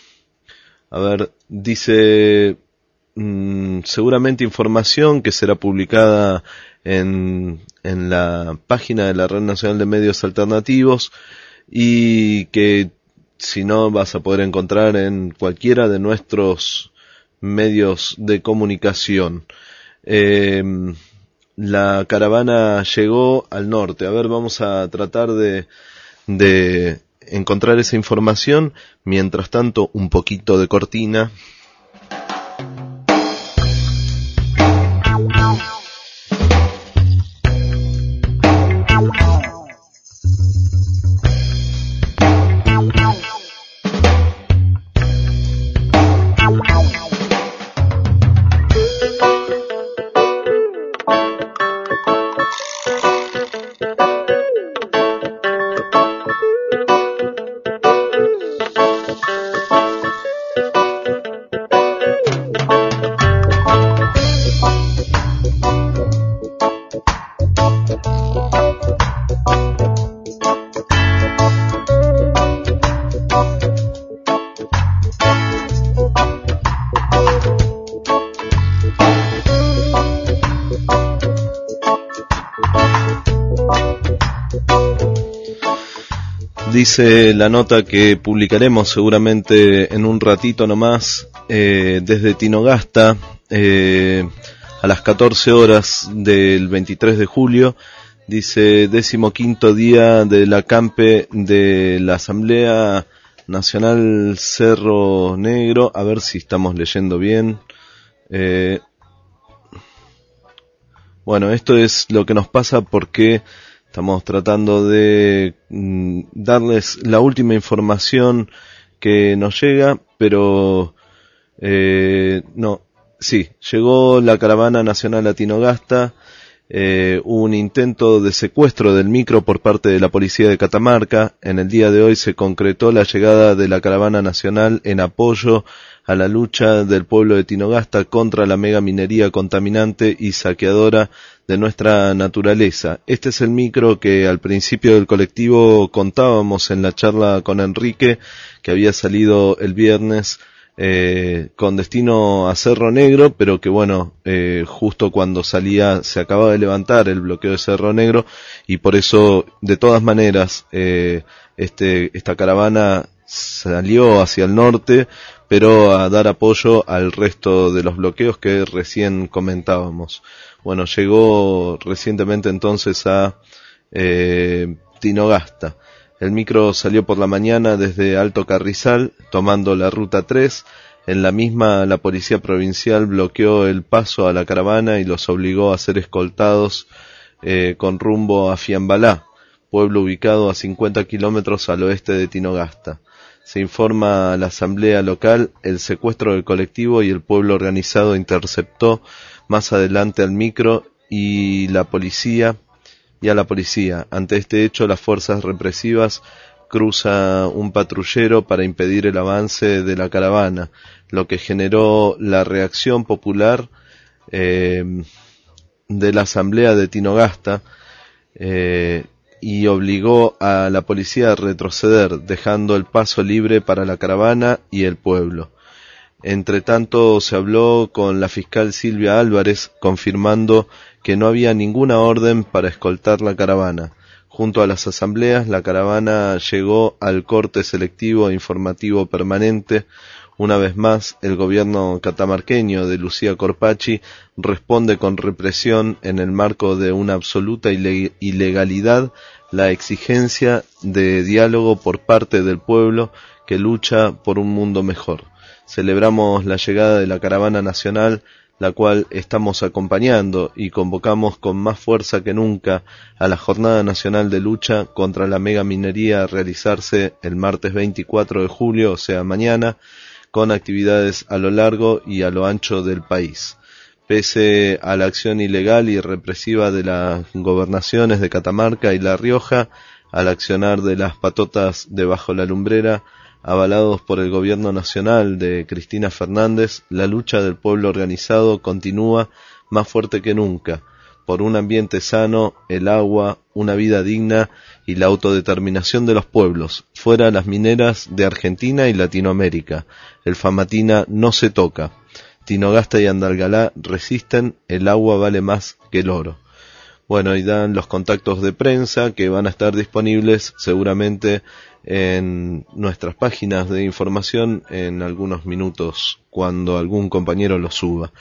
A ver, dice, mmm, seguramente información que será publicada en, en la página de la Red Nacional de Medios Alternativos, y que si no vas a poder encontrar en cualquiera de nuestros medios de comunicación. Eh, la caravana llegó al norte. A ver, vamos a tratar de, de encontrar esa información. Mientras tanto, un poquito de cortina. Dice la nota que publicaremos seguramente en un ratito nomás, eh, desde Tinogasta, eh, a las catorce horas del veintitrés de julio, dice decimoquinto día del acampe de la Asamblea Nacional Cerro Negro. A ver si estamos leyendo bien. Eh, bueno, esto es lo que nos pasa porque estamos tratando de mm, darles la última información que nos llega, pero eh, no, sí, llegó la caravana nacional a Tinogasta, eh, hubo un intento de secuestro del micro por parte de la policía de Catamarca. En el día de hoy se concretó la llegada de la caravana nacional en apoyo a la lucha del pueblo de Tinogasta contra la mega minería contaminante y saqueadora de nuestra naturaleza. Este es el micro que al principio del colectivo contábamos en la charla con Enrique, que había salido el viernes eh, con destino a Cerro Negro, pero que bueno, eh, justo cuando salía se acababa de levantar el bloqueo de Cerro Negro, y por eso de todas maneras eh, este esta caravana salió hacia el norte, pero a dar apoyo al resto de los bloqueos que recién comentábamos. Bueno, llegó recientemente entonces a eh, Tinogasta. El micro salió por la mañana desde Alto Carrizal, tomando la ruta tres. En la misma, la policía provincial bloqueó el paso a la caravana y los obligó a ser escoltados eh, con rumbo a Fiambalá, pueblo ubicado a cincuenta kilómetros al oeste de Tinogasta. Se informa a la asamblea local el secuestro del colectivo y el pueblo organizado interceptó más adelante al micro y la policía y a la policía. Ante este hecho, las fuerzas represivas cruza un patrullero para impedir el avance de la caravana, lo que generó la reacción popular eh, de la asamblea de Tinogasta eh, y obligó a la policía a retroceder, dejando el paso libre para la caravana y el pueblo. Entre tanto, se habló con la fiscal Silvia Álvarez, confirmando que no había ninguna orden para escoltar la caravana. Junto a las asambleas, la caravana llegó al corte selectivo e informativo permanente. Una vez más, el gobierno catamarqueño de Lucía Corpachi responde con represión en el marco de una absoluta ile- ilegalidad, la exigencia de diálogo por parte del pueblo que lucha por un mundo mejor. Celebramos la llegada de la caravana nacional, la cual estamos acompañando, y convocamos con más fuerza que nunca a la Jornada Nacional de Lucha contra la megaminería a realizarse el martes veinticuatro de julio, o sea mañana, con actividades a lo largo y a lo ancho del país. Pese a la acción ilegal y represiva de las gobernaciones de Catamarca y La Rioja, al accionar de las patotas de Bajo la Lumbrera, avalados por el gobierno nacional de Cristina Fernández, la lucha del pueblo organizado continúa más fuerte que nunca, por un ambiente sano, el agua, una vida digna y la autodeterminación de los pueblos, fuera las mineras de Argentina y Latinoamérica. El Famatina no se toca. Tinogasta y Andalgalá resisten, el agua vale más que el oro. Bueno, y dan los contactos de prensa que van a estar disponibles seguramente en nuestras páginas de información en algunos minutos cuando algún compañero lo suba.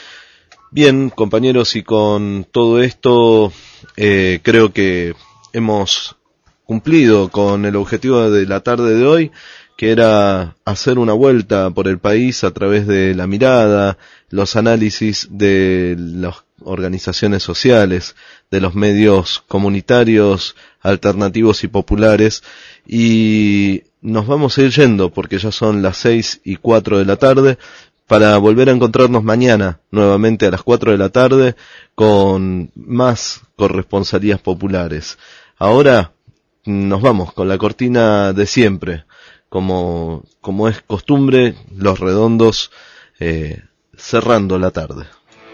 Bien, compañeros, y con todo esto eh, creo que hemos cumplido con el objetivo de la tarde de hoy, que era hacer una vuelta por el país a través de la mirada, los análisis de las organizaciones sociales, de los medios comunitarios, alternativos y populares, y nos vamos a ir yendo porque ya son las seis y cuatro de la tarde, para volver a encontrarnos mañana nuevamente a las cuatro de la tarde con más corresponsalías populares. Ahora nos vamos con la cortina de siempre, como, como es costumbre, Los Redondos eh, cerrando la tarde.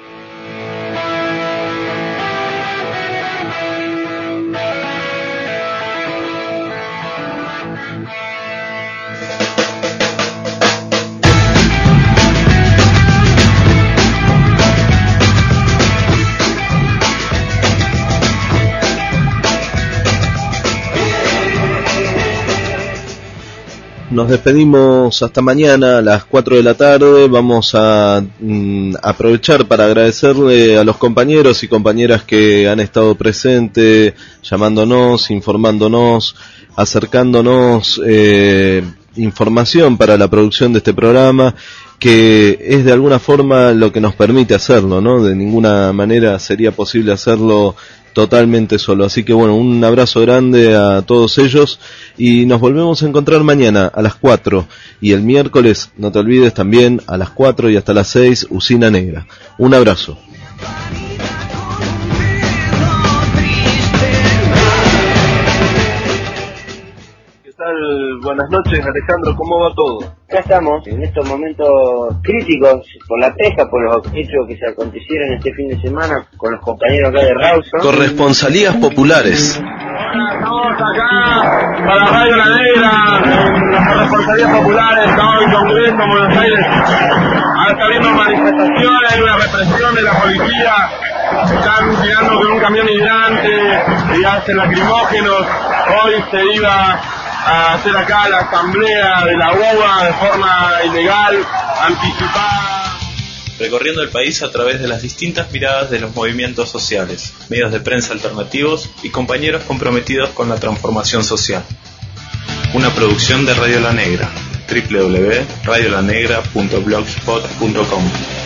Nos despedimos hasta mañana a las cuatro de la tarde. Vamos a mm, aprovechar para agradecerle a los compañeros y compañeras que han estado presentes, llamándonos, informándonos, acercándonos eh, información para la producción de este programa, que es de alguna forma lo que nos permite hacerlo, ¿no? De ninguna manera sería posible hacerlo totalmente solo. Así que bueno, un abrazo grande a todos ellos y nos volvemos a encontrar mañana a las cuatro, y el miércoles, no te olvides, también a las cuatro y hasta las seis, Usina Negra. Un abrazo. ¿Qué tal? Buenas noches, Alejandro, ¿cómo va todo? Acá estamos, en estos momentos críticos por la pesca, por los hechos que se acontecieron este fin de semana con los compañeros acá de Rawson. Corresponsalías populares. Estamos acá para Radio La Negra, en las corresponsalías populares, estamos en Congreso, en Buenos Aires. Ahora está habiendo manifestaciones, hay una represión de la policía, están tirando con un camión hidrante y hacen lacrimógenos. Hoy se iba a hacer acá la asamblea de la U B A de forma ilegal, anticipada. Recorriendo el país a través de las distintas miradas de los movimientos sociales, medios de prensa alternativos y compañeros comprometidos con la transformación social. Una producción de Radio La Negra, doble u doble u doble u punto radio la negra punto blogspot punto com.